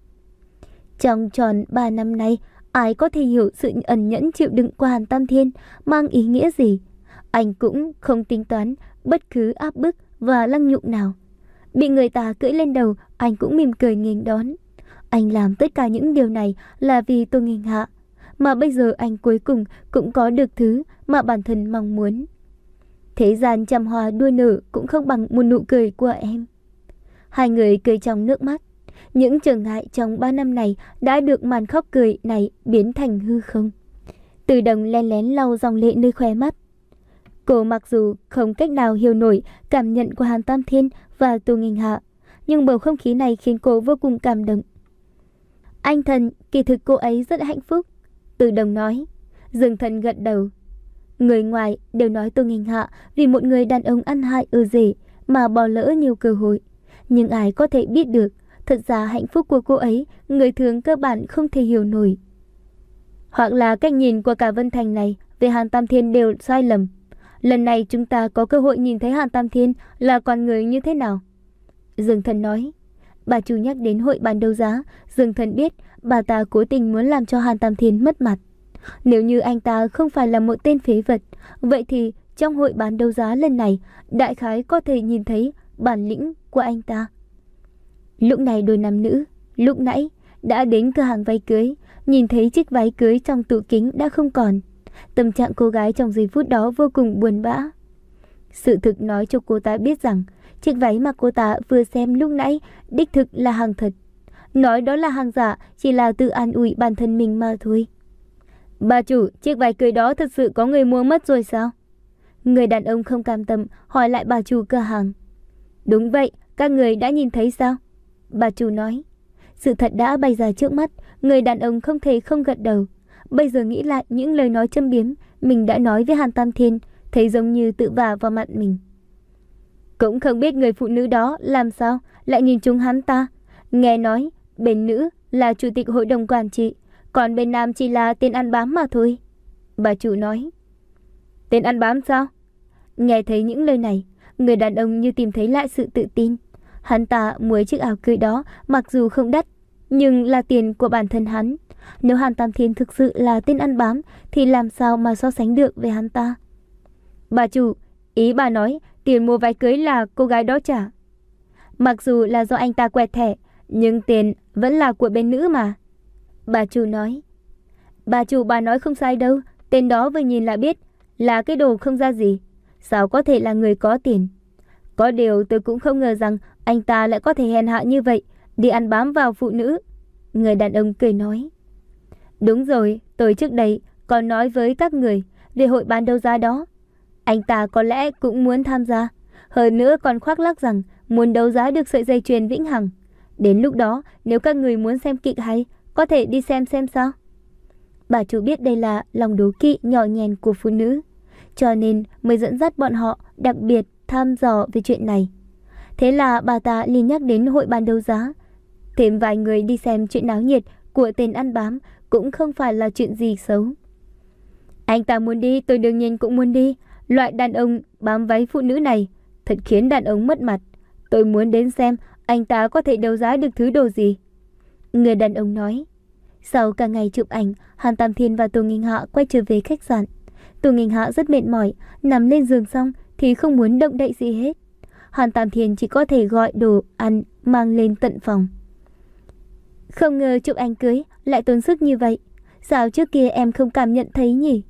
Trong tròn ba năm nay, ai có thể hiểu sự ẩn nhẫn chịu đựng của Hàn Tam Thiên mang ý nghĩa gì? Anh cũng không tính toán bất cứ áp bức và lăng nhục nào. Bị người ta cưỡi lên đầu, anh cũng mỉm cười nghênh đón. Anh làm tất cả những điều này là vì Tô Nghênh Hạ, mà bây giờ anh cuối cùng cũng có được thứ mà bản thân mong muốn. Thế gian trăm hoa đua nở cũng không bằng một nụ cười của em. Hai người cười trong nước mắt. Những trở ngại trong ba năm này đã được màn khóc cười này biến thành hư không. Từ Đồng len lén lau dòng lệ nơi khóe mắt. Cô mặc dù không cách nào hiểu nổi cảm nhận của Hàn Tam Thiên và Tô Nghênh Hạ, nhưng bầu không khí này khiến cô vô cùng cảm động. Anh Thần, kỳ thực cô ấy rất hạnh phúc. Từ Đồng nói. Dương Thần gật đầu. Người ngoài đều nói Tô Nghênh Hạ vì một người đàn ông ăn hại ở rể mà bỏ lỡ nhiều cơ hội. Nhưng ai có thể biết được, thật ra hạnh phúc của cô ấy, người thường cơ bản không thể hiểu nổi. Hoặc là cách nhìn của cả Vân Thành này về Hàn Tam Thiên đều sai lầm. Lần này chúng ta có cơ hội nhìn thấy Hàn Tam Thiên là con người như thế nào. Dương Thần nói. Bà chủ nhắc đến hội bán đấu giá. Dương Thần biết bà ta cố tình muốn làm cho Hàn Tam Thiên mất mặt. Nếu như anh ta không phải là một tên phế vật, vậy thì trong hội bán đấu giá lần này, đại khái có thể nhìn thấy bản lĩnh của anh ta. Lúc này đôi nam nữ, lúc nãy, đã đến cửa hàng váy cưới, nhìn thấy chiếc váy cưới trong tủ kính đã không còn. Tâm trạng cô gái trong giây phút đó vô cùng buồn bã. Sự thực nói cho cô ta biết rằng, chiếc váy mà cô ta vừa xem lúc nãy đích thực là hàng thật. Nói đó là hàng giả chỉ là tự an ủi bản thân mình mà thôi. Bà chủ, chiếc váy cưới đó thật sự có người mua mất rồi sao? Người đàn ông không cam tâm hỏi lại bà chủ cửa hàng. Đúng vậy, các người đã nhìn thấy sao? Bà chủ nói. Sự thật đã bày ra trước mắt, người đàn ông không thể không gật đầu. Bây giờ nghĩ lại những lời nói châm biếm mình đã nói với Hàn Tam Thiên, thấy giống như tự vả vào mặt mình. Cũng không biết người phụ nữ đó làm sao lại nhìn trúng hắn ta. Nghe nói bên nữ là chủ tịch hội đồng quản trị, còn bên nam chỉ là tên ăn bám mà thôi. Bà chủ nói. Tên ăn bám sao? Nghe thấy những lời này, người đàn ông như tìm thấy lại sự tự tin. Hắn ta mua chiếc áo cưới đó mặc dù không đắt, nhưng là tiền của bản thân hắn. Nếu Hàn Tam Thiên thực sự là tên ăn bám thì làm sao mà so sánh được với hắn ta? Bà chủ, ý bà nói tiền mua váy cưới là cô gái đó trả. Mặc dù là do anh ta quẹt thẻ, nhưng tiền vẫn là của bên nữ mà. Bà chủ nói. Bà chủ, bà nói không sai đâu. Tên đó vừa nhìn là biết là cái đồ không ra gì. Sao có thể là người có tiền? Có điều tôi cũng không ngờ rằng anh ta lại có thể hèn hạ như vậy, đi ăn bám vào phụ nữ. Người đàn ông cười nói. Đúng rồi, tôi trước đây còn nói với các người về hội bán đấu giá đó. Anh ta có lẽ cũng muốn tham gia. Hơn nữa còn khoác lác rằng muốn đấu giá được sợi dây chuyền vĩnh hằng. Đến lúc đó nếu các người muốn xem kịch hay, có thể đi xem xem sao. Bà chủ biết đây là lòng đố kỵ nhỏ nhèn của phụ nữ, cho nên mới dẫn dắt bọn họ đặc biệt tham dò về chuyện này. Thế là bà ta liền nhắc đến hội bán đấu giá. Thêm vài người đi xem chuyện náo nhiệt của tên ăn bám cũng không phải là chuyện gì xấu. Anh ta muốn đi, tôi đương nhiên cũng muốn đi. Loại đàn ông bám váy phụ nữ này thật khiến đàn ông mất mặt. Tôi muốn đến xem anh ta có thể đấu giá được thứ đồ gì. Người đàn ông nói. Sau cả ngày chụp ảnh, Hàn Tam Thiên và Tô Nghênh Hạ quay trở về khách sạn. Tô Nghênh Hạ rất mệt mỏi, nằm lên giường xong thì không muốn động đậy gì hết. Hàn Tam Thiên chỉ có thể gọi đồ ăn mang lên tận phòng. Không ngờ chụp ảnh cưới lại tốn sức như vậy. Sao trước kia em không cảm nhận thấy nhỉ?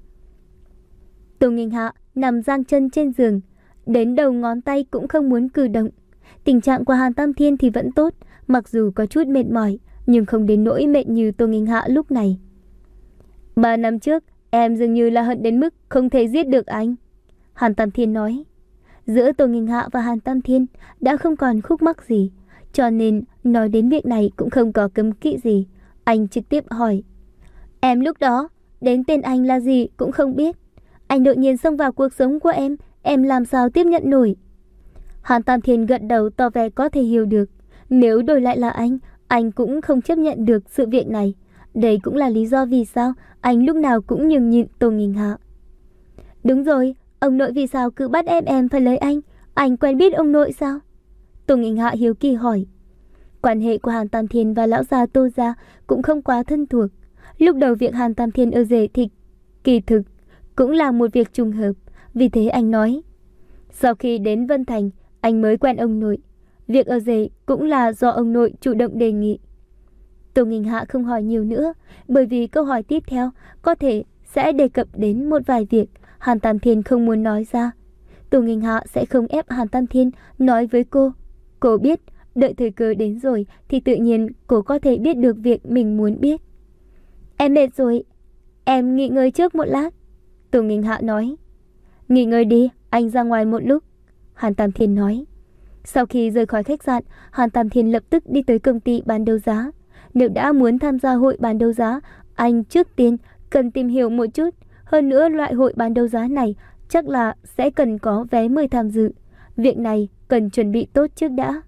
Tô Nghênh Hạ nằm giang chân trên giường, đến đầu ngón tay cũng không muốn cử động. Tình trạng của Hàn Tam Thiên thì vẫn tốt, mặc dù có chút mệt mỏi, nhưng không đến nỗi mệt như Tô Nghênh Hạ lúc này. Ba năm trước, em dường như là hận đến mức không thể giết được anh. Hàn Tam Thiên nói. Giữa Tô Nghinh Hạ và Hàn Tam Thiên đã không còn khúc mắc gì, cho nên nói đến việc này cũng không có cấm kỵ gì. Anh trực tiếp hỏi. Em lúc đó, đến tên anh là gì cũng không biết. Anh đột nhiên xông vào cuộc sống của em, em làm sao tiếp nhận nổi? Hàn Tam Thiên gật đầu tỏ vẻ có thể hiểu được. Nếu đổi lại là anh, anh cũng không chấp nhận được sự việc này. Đây cũng là lý do vì sao anh lúc nào cũng nhường nhịn Tô Nghinh Hạ. Đúng rồi, ông nội vì sao cứ bắt em em phải lấy anh? Anh quen biết ông nội sao? Tô Nghinh Hạ hiếu kỳ hỏi. Quan hệ của Hàn Tam Thiên và lão già Tô gia cũng không quá thân thuộc. Lúc đầu việc Hàn Tam Thiên ở rể thì kỳ thực cũng là một việc trùng hợp. Vì thế anh nói, sau khi đến Vân Thành, anh mới quen ông nội. Việc ở rể cũng là do ông nội chủ động đề nghị. Tô Nghinh Hạ không hỏi nhiều nữa, bởi vì câu hỏi tiếp theo có thể sẽ đề cập đến một vài việc Hàn Tam Thiên không muốn nói ra. Tô Nghinh Hạ sẽ không ép Hàn Tam Thiên nói với cô. Cô biết, đợi thời cơ đến rồi thì tự nhiên cô có thể biết được việc mình muốn biết. Em mệt rồi, em nghỉ ngơi trước một lát. Tô Nghinh Hạ nói. Nghỉ ngơi đi, anh ra ngoài một lúc. Hàn Tam Thiên nói. Sau khi rời khỏi khách sạn, Hàn Tam Thiên lập tức đi tới công ty bán đấu giá. Nếu đã muốn tham gia hội bán đấu giá, anh trước tiên cần tìm hiểu một chút. Hơn nữa loại hội bán đấu giá này chắc là sẽ cần có vé mời tham dự. Việc này cần chuẩn bị tốt trước đã.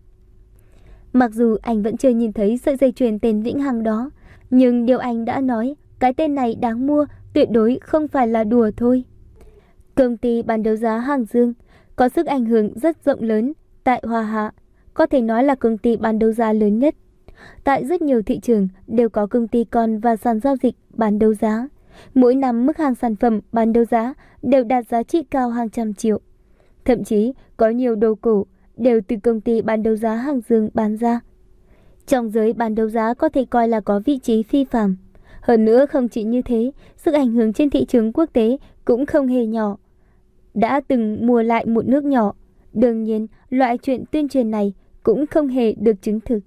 Mặc dù anh vẫn chưa nhìn thấy sợi dây chuyền tên Vĩnh Hằng đó, nhưng điều anh đã nói, cái tên này đáng mua, tuyệt đối không phải là đùa thôi. Công ty bán đấu giá Hàng Dương có sức ảnh hưởng rất rộng lớn tại Hoa Hạ, có thể nói là công ty bán đấu giá lớn nhất. Tại rất nhiều thị trường đều có công ty con và sàn giao dịch bán đấu giá. Mỗi năm mức hàng sản phẩm bán đấu giá đều đạt giá trị cao hàng trăm triệu. Thậm chí có nhiều đồ cổ đều từ công ty bán đấu giá Hàng Dương bán ra. Trong giới bán đấu giá có thể coi là có vị trí phi phàm. Hơn nữa không chỉ như thế, sức ảnh hưởng trên thị trường quốc tế cũng không hề nhỏ. Đã từng mua lại một nước nhỏ. Đương nhiên, loại chuyện tuyên truyền này cũng không hề được chứng thực.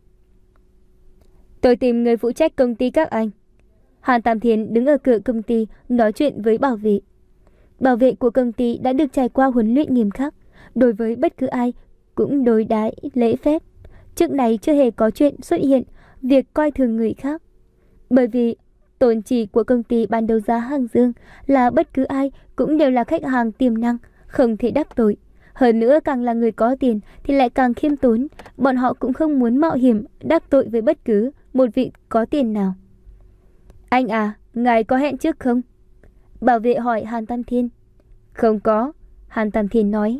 Tôi tìm người phụ trách công ty các anh. Hàn Tam Thiên đứng ở cửa công ty nói chuyện với bảo vệ. Bảo vệ của công ty đã được trải qua huấn luyện nghiêm khắc, đối với bất cứ ai cũng đối đãi lễ phép. Trước này chưa hề có chuyện xuất hiện việc coi thường người khác. Bởi vì tôn chỉ của công ty bán đấu giá Hàng Dương là bất cứ ai cũng đều là khách hàng tiềm năng, không thể đắc tội. Hơn nữa càng là người có tiền thì lại càng khiêm tốn. Bọn họ cũng không muốn mạo hiểm đắc tội với bất cứ một vị có tiền nào. Anh à, ngài có hẹn trước không? Bảo vệ hỏi Hàn Tam Thiên. Không có, Hàn Tam Thiên nói.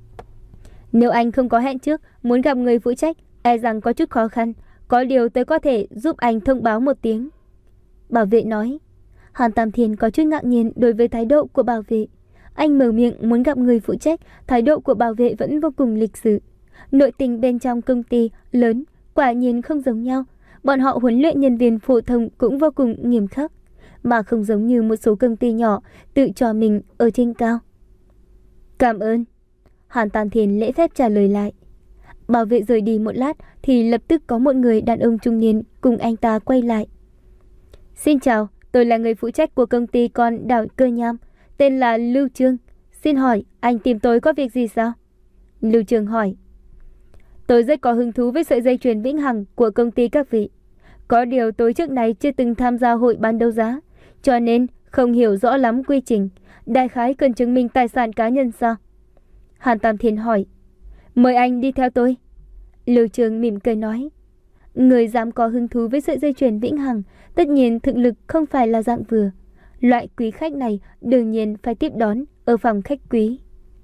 Nếu anh không có hẹn trước, muốn gặp người phụ trách, e rằng có chút khó khăn. Có điều tôi có thể giúp anh thông báo một tiếng. Bảo vệ nói. Hàn Tam Thiên có chút ngạc nhiên đối với thái độ của bảo vệ. Anh mở miệng muốn gặp người phụ trách, thái độ của bảo vệ vẫn vô cùng lịch sự. Nội tình bên trong công ty lớn quả nhiên không giống nhau. Bọn họ huấn luyện nhân viên phổ thông cũng vô cùng nghiêm khắc, mà không giống như một số công ty nhỏ tự cho mình ở trên cao. Cảm ơn. Hàn Tam Thiên lễ phép trả lời lại. Bảo vệ rời đi một lát thì lập tức có một người đàn ông trung niên cùng anh ta quay lại. Xin chào, tôi là người phụ trách của công ty con đảo Cơ Nham, tên là Lưu Trương. Xin hỏi anh tìm tôi có việc gì sao? Lưu Trương hỏi. Tôi rất có hứng thú với sợi dây chuyền Vĩnh Hằng của công ty các vị. Có điều tôi trước này chưa từng tham gia hội bán đấu giá, cho nên không hiểu rõ lắm quy trình. Đại khái cần chứng minh tài sản cá nhân sao? Hàn Tam Thiên hỏi. Mời anh đi theo tôi. Lưu Trương mỉm cười nói. Người dám có hứng thú với sợi dây chuyền Vĩnh Hằng, tất nhiên thực lực không phải là dạng vừa. Loại quý khách này đương nhiên phải tiếp đón ở phòng khách quý.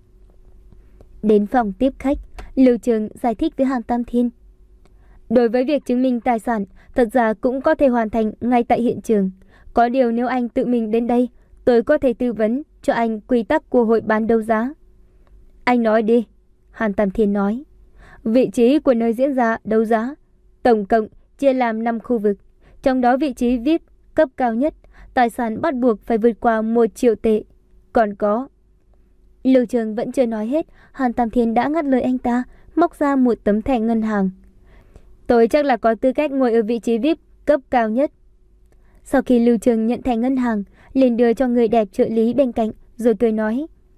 Đến phòng tiếp khách, Lưu Trương giải thích với Hàn Tam Thiên. Đối với việc chứng minh tài sản, thật ra cũng có thể hoàn thành ngay tại hiện trường. Có điều nếu anh tự mình đến đây, tôi có thể tư vấn cho anh quy tắc của hội bán đấu giá. Anh nói đi. Hàn Tam Thiên nói. Vị trí của nơi diễn ra đấu giá tổng cộng chia làm năm khu vực. Trong đó vị trí vi ai pi cấp cao nhất, tài sản bắt buộc phải vượt qua một triệu tệ. Còn có... Lưu Trương vẫn chưa nói hết, Hàn Tam Thiên đã ngắt lời anh ta, móc ra một tấm thẻ ngân hàng. Tôi chắc là có tư cách ngồi ở vị trí vi ai pi cấp cao nhất. Sau khi Lưu Trương nhận thẻ ngân hàng, liền đưa cho người đẹp trợ lý bên cạnh, rồi cười nói.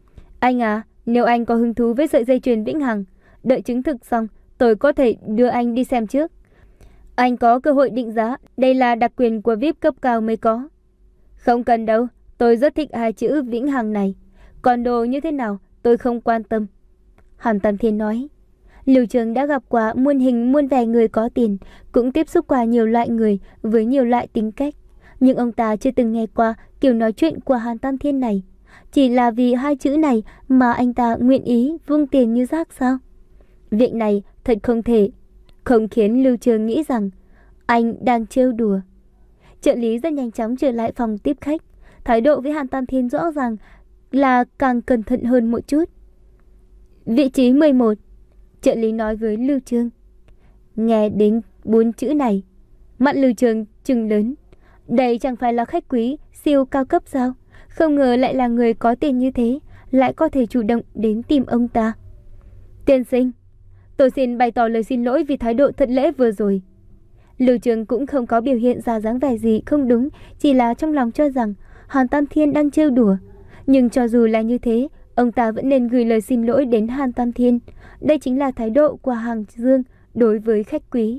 Anh à, nếu anh có hứng thú với sợi dây chuyền vĩnh hằng, đợi chứng thực xong, tôi có thể đưa anh đi xem trước. Anh có cơ hội định giá, đây là đặc quyền của vi ai pi cấp cao mới có. Không cần đâu, tôi rất thích hai chữ vĩnh hằng này. Còn đồ như thế nào, tôi không quan tâm. Hàn Tam Thiên nói. Lưu Trường đã gặp qua muôn hình muôn vẻ người có tiền, cũng tiếp xúc qua nhiều loại người với nhiều loại tính cách. Nhưng ông ta chưa từng nghe qua kiểu nói chuyện của Hàn Tam Thiên này. Chỉ là vì hai chữ này mà anh ta nguyện ý vung tiền như rác sao? Việc này thật không thể không khiến Lưu Trường nghĩ rằng anh đang trêu đùa. Trợ lý rất nhanh chóng trở lại phòng tiếp khách. Thái độ với Hàn Tam Thiên rõ ràng là càng cẩn thận hơn một chút. Vị trí mười một, trợ lý nói với Lưu Trường. Nghe đến bốn chữ này, mắt Lưu Trường trừng lớn. Đây chẳng phải là khách quý siêu cao cấp sao? Không ngờ lại là người có tiền như thế, lại có thể chủ động đến tìm ông ta. Tiên sinh, tôi xin bày tỏ lời xin lỗi vì thái độ thất lễ vừa rồi. Lưu Trường cũng không có biểu hiện ra dáng vẻ gì không đúng, chỉ là trong lòng cho rằng Hàn Tam Thiên đang trêu đùa. Nhưng cho dù là như thế, ông ta vẫn nên gửi lời xin lỗi đến Hàn Tam Thiên. Đây chính là thái độ của Hàng Dương đối với khách quý.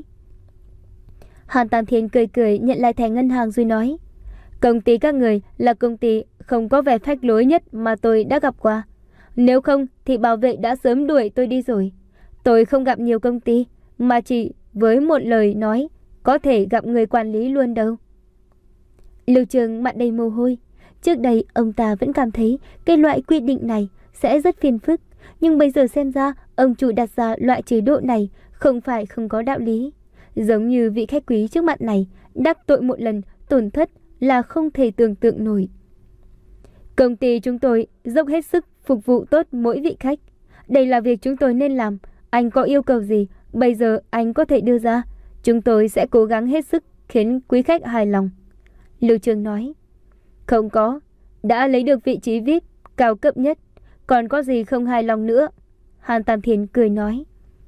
Hàn Tam Thiên cười cười nhận lại thẻ ngân hàng rồi nói. Công ty các người là công ty không có vẻ phách lối nhất mà tôi đã gặp qua. Nếu không thì bảo vệ đã sớm đuổi tôi đi rồi. Tôi không gặp nhiều công ty, mà chỉ với một lời nói có thể gặp người quản lý luôn đâu. Lưu Trường mặt đầy mồ hôi. Trước đây ông ta vẫn cảm thấy cái loại quy định này sẽ rất phiền phức, nhưng bây giờ xem ra ông chủ đặt ra loại chế độ này không phải không có đạo lý. Giống như vị khách quý trước mặt này, đắc tội một lần tổn thất là không thể tưởng tượng nổi. Công ty chúng tôi dốc hết sức phục vụ tốt mỗi vị khách. Đây là việc chúng tôi nên làm. Anh có yêu cầu gì, bây giờ anh có thể đưa ra. Chúng tôi sẽ cố gắng hết sức khiến quý khách hài lòng. Lưu Trường nói. Không có, đã lấy được vị trí vi ai pi cao cấp nhất, còn có gì không hài lòng nữa. Hàn Tam Thiên cười nói.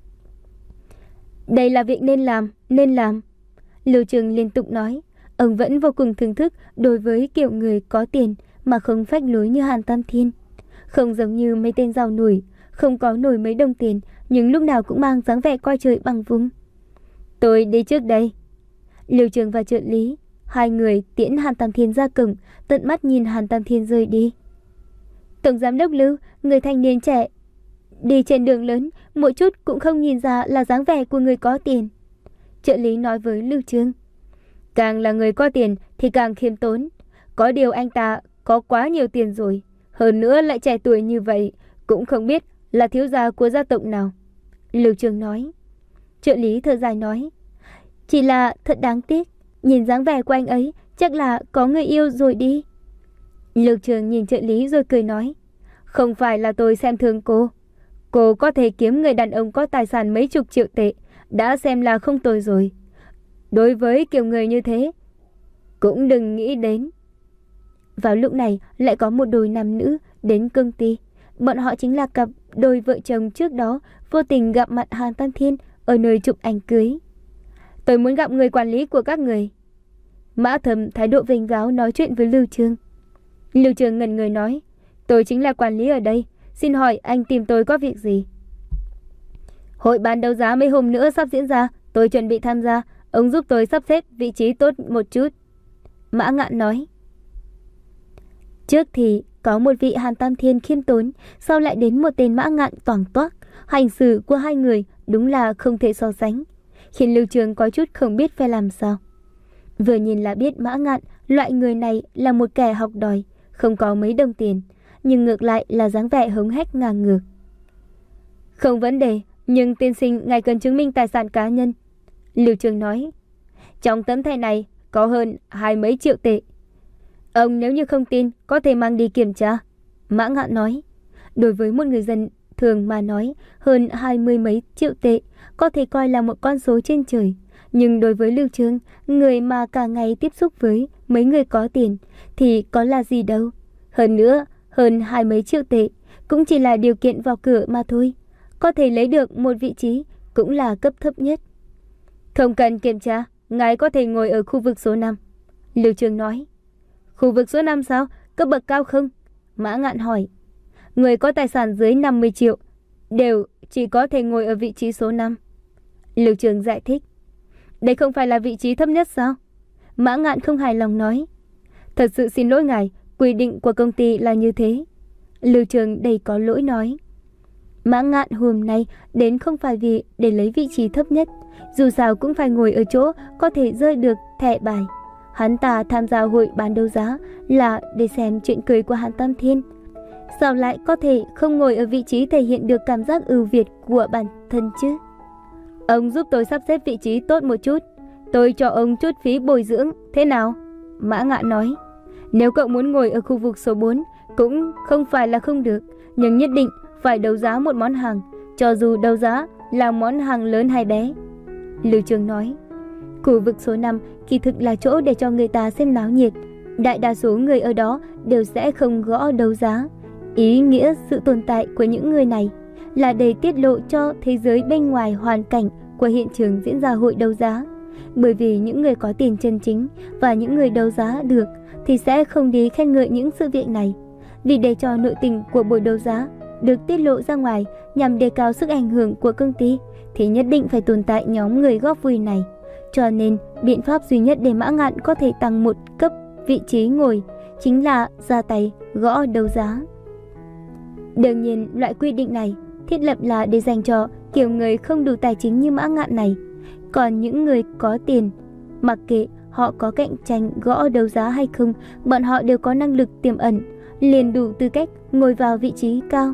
Đây là việc nên làm, nên làm. Lưu Trường liên tục nói. Ông vẫn vô cùng thưởng thức đối với kiểu người có tiền mà không phách lối như Hàn Tam Thiên. Không giống như mấy tên giàu nổi, không có nổi mấy đồng tiền, nhưng lúc nào cũng mang dáng vẻ coi trời bằng vung. Tôi đi trước đây. Lưu Trường và trợ lý, hai người tiễn Hàn Tam Thiên ra cổng, tận mắt nhìn Hàn Tam Thiên rời đi. Tổng giám đốc Lưu, người thanh niên trẻ, đi trên đường lớn, một chút cũng không nhìn ra là dáng vẻ của người có tiền. Trợ lý nói với Lưu Trường. Càng là người có tiền thì càng khiêm tốn. Có điều anh ta có quá nhiều tiền rồi, hơn nữa lại trẻ tuổi như vậy, cũng không biết là thiếu gia của gia tộc nào. Lưu Trường nói. Trợ lý thở dài nói. Chỉ là thật đáng tiếc, nhìn dáng vẻ của anh ấy chắc là có người yêu rồi đi. Lưu Trường nhìn trợ lý rồi cười nói. Không phải là tôi xem thường cô. Cô có thể kiếm người đàn ông có tài sản mấy chục triệu tệ, đã xem là không tồi rồi. Đối với kiểu người như thế, cũng đừng nghĩ đến. Vào lúc này lại có một đôi nam nữ đến công ty. Bọn họ chính là cặp đôi vợ chồng trước đó vô tình gặp mặt Hàn Tam Thiên ở nơi chụp ảnh cưới. Tôi muốn gặp người quản lý của các người. Mã Thầm thái độ vênh váo nói chuyện với Lưu Trường. Lưu Trường ngẩn người nói. Tôi chính là quản lý ở đây. Xin hỏi anh tìm tôi có việc gì? Hội bán đấu giá mấy hôm nữa sắp diễn ra, tôi chuẩn bị tham gia. Ông giúp tôi sắp xếp vị trí tốt một chút. Mã Ngạn nói. Trước thì có một vị Hàn Tam Thiên khiêm tốn, sau lại đến một tên Mã Ngạn toảng toác. Hành xử của hai người đúng là không thể so sánh, khiến Lưu Trường có chút không biết phải làm sao. Vừa nhìn là biết Mã Ngạn loại người này là một kẻ học đòi, không có mấy đồng tiền, nhưng ngược lại là dáng vẻ hống hách ngang ngược. Không vấn đề, nhưng tiên sinh ngài cần chứng minh tài sản cá nhân. Lưu Trường nói. Trong tấm thẻ này có hơn hai mấy triệu tệ. Ông nếu như không tin có thể mang đi kiểm tra. Mã Ngạn nói. Đối với một người dân thường mà nói, hơn hai mươi mấy triệu tệ có thể coi là một con số trên trời. Nhưng đối với Lưu Trường, người mà cả ngày tiếp xúc với mấy người có tiền, thì có là gì đâu. Hơn nữa, hơn hai mấy triệu tệ cũng chỉ là điều kiện vào cửa mà thôi. Có thể lấy được một vị trí cũng là cấp thấp nhất. Không cần kiểm tra, ngài có thể ngồi ở khu vực số năm. Lưu Trường nói. Khu vực số năm sao? Cấp bậc cao không? Mã Ngạn hỏi. Người có tài sản dưới năm mươi triệu đều chỉ có thể ngồi ở vị trí số năm. Lưu Trường giải thích. Đây không phải là vị trí thấp nhất sao? Mã Ngạn không hài lòng nói. Thật sự xin lỗi ngài, quy định của công ty là như thế. Lưu Trường đầy có lỗi nói. Mã Ngạn hôm nay đến không phải vì để lấy vị trí thấp nhất, dù sao cũng phải ngồi ở chỗ có thể rơi được thẻ bài. Hắn ta tham gia hội bán đấu giá là để xem chuyện cười của Hàn Tam Thiên. Sao lại có thể không ngồi ở vị trí thể hiện được cảm giác ưu việt của bản thân chứ? Ông giúp tôi sắp xếp vị trí tốt một chút, tôi cho ông chút phí bồi dưỡng, thế nào? Mã Ngạn nói. Nếu cậu muốn ngồi ở khu vực số bốn cũng không phải là không được, nhưng nhất định phải đấu giá một món hàng, cho dù đấu giá là món hàng lớn hay bé. Lưu Trường nói. Khu vực số năm kỳ thực là chỗ để cho người ta xem náo nhiệt. Đại đa số người ở đó đều sẽ không gõ đấu giá. Ý nghĩa sự tồn tại của những người này là để tiết lộ cho thế giới bên ngoài hoàn cảnh của hiện trường diễn ra hội đấu giá. Bởi vì những người có tiền chân chính và những người đấu giá được thì sẽ không đi khen ngợi những sự việc này. Vì để cho nội tình của buổi đấu giá được tiết lộ ra ngoài nhằm đề cao sức ảnh hưởng của công ty thì nhất định phải tồn tại nhóm người góp vui này. Cho nên biện pháp duy nhất để Mã Ngạn có thể tăng một cấp vị trí ngồi chính là ra tay gõ đấu giá. Đương nhiên loại quy định này thiết lập là để dành cho kiểu người không đủ tài chính như Mã Ngạn này. Còn những người có tiền, mặc kệ họ có cạnh tranh gõ đấu giá hay không, bọn họ đều có năng lực tiềm ẩn, liền đủ tư cách ngồi vào vị trí cao.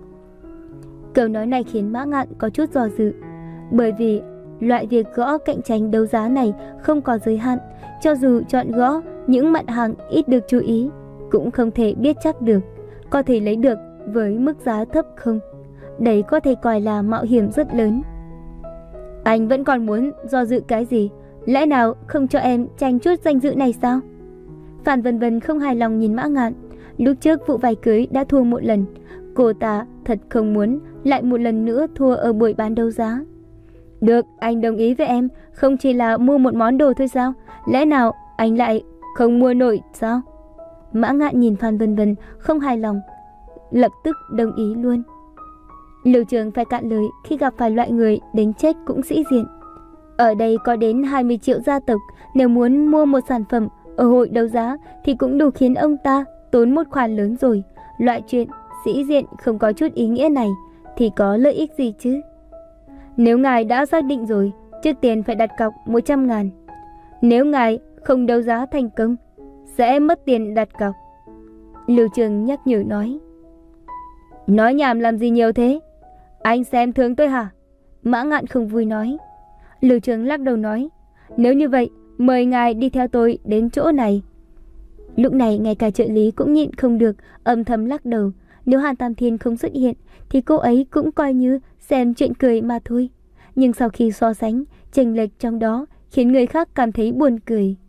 Câu nói này khiến Mã Ngạn có chút do dự, bởi vì loại việc gõ cạnh tranh đấu giá này không có giới hạn, cho dù chọn gõ những mặt hàng ít được chú ý, cũng không thể biết chắc được có thể lấy được với mức giá thấp không. Đấy có thể coi là mạo hiểm rất lớn. Anh vẫn còn muốn do dự cái gì? Lẽ nào không cho em tranh chút danh dự này sao? Phan Vân Vân không hài lòng nhìn Mã Ngạn. Lúc trước vụ vải cưới đã thua một lần, cô ta thật không muốn lại một lần nữa thua ở buổi bán đấu giá. Được, anh đồng ý với em, không chỉ là mua một món đồ thôi sao? Lẽ nào anh lại không mua nổi sao? Mã Ngạn nhìn Phan Vân Vân không hài lòng, lập tức đồng ý luôn. Lưu Trường phải cạn lời khi gặp phải loại người đến chết cũng sĩ diện. Ở đây có đến hai mươi triệu gia tộc, nếu muốn mua một sản phẩm ở hội đấu giá thì cũng đủ khiến ông ta tốn một khoản lớn rồi. Loại chuyện sĩ diện không có chút ý nghĩa này thì có lợi ích gì chứ? Nếu ngài đã xác định rồi, trước tiên phải đặt cọc một trăm ngàn. Nếu ngài không đấu giá thành công, sẽ mất tiền đặt cọc. Lưu Trường nhắc nhở nói. Nói nhảm làm gì nhiều thế? Anh xem thường tôi hả? Mã Ngạn không vui nói. Lưu Trường lắc đầu nói. Nếu như vậy, mời ngài đi theo tôi đến chỗ này. Lúc này ngay cả trợ lý cũng nhịn không được, âm thầm lắc đầu. Nếu Hàn Tam Thiên không xuất hiện thì cô ấy cũng coi như xem chuyện cười mà thôi. Nhưng sau khi so sánh, chênh lệch trong đó khiến người khác cảm thấy buồn cười.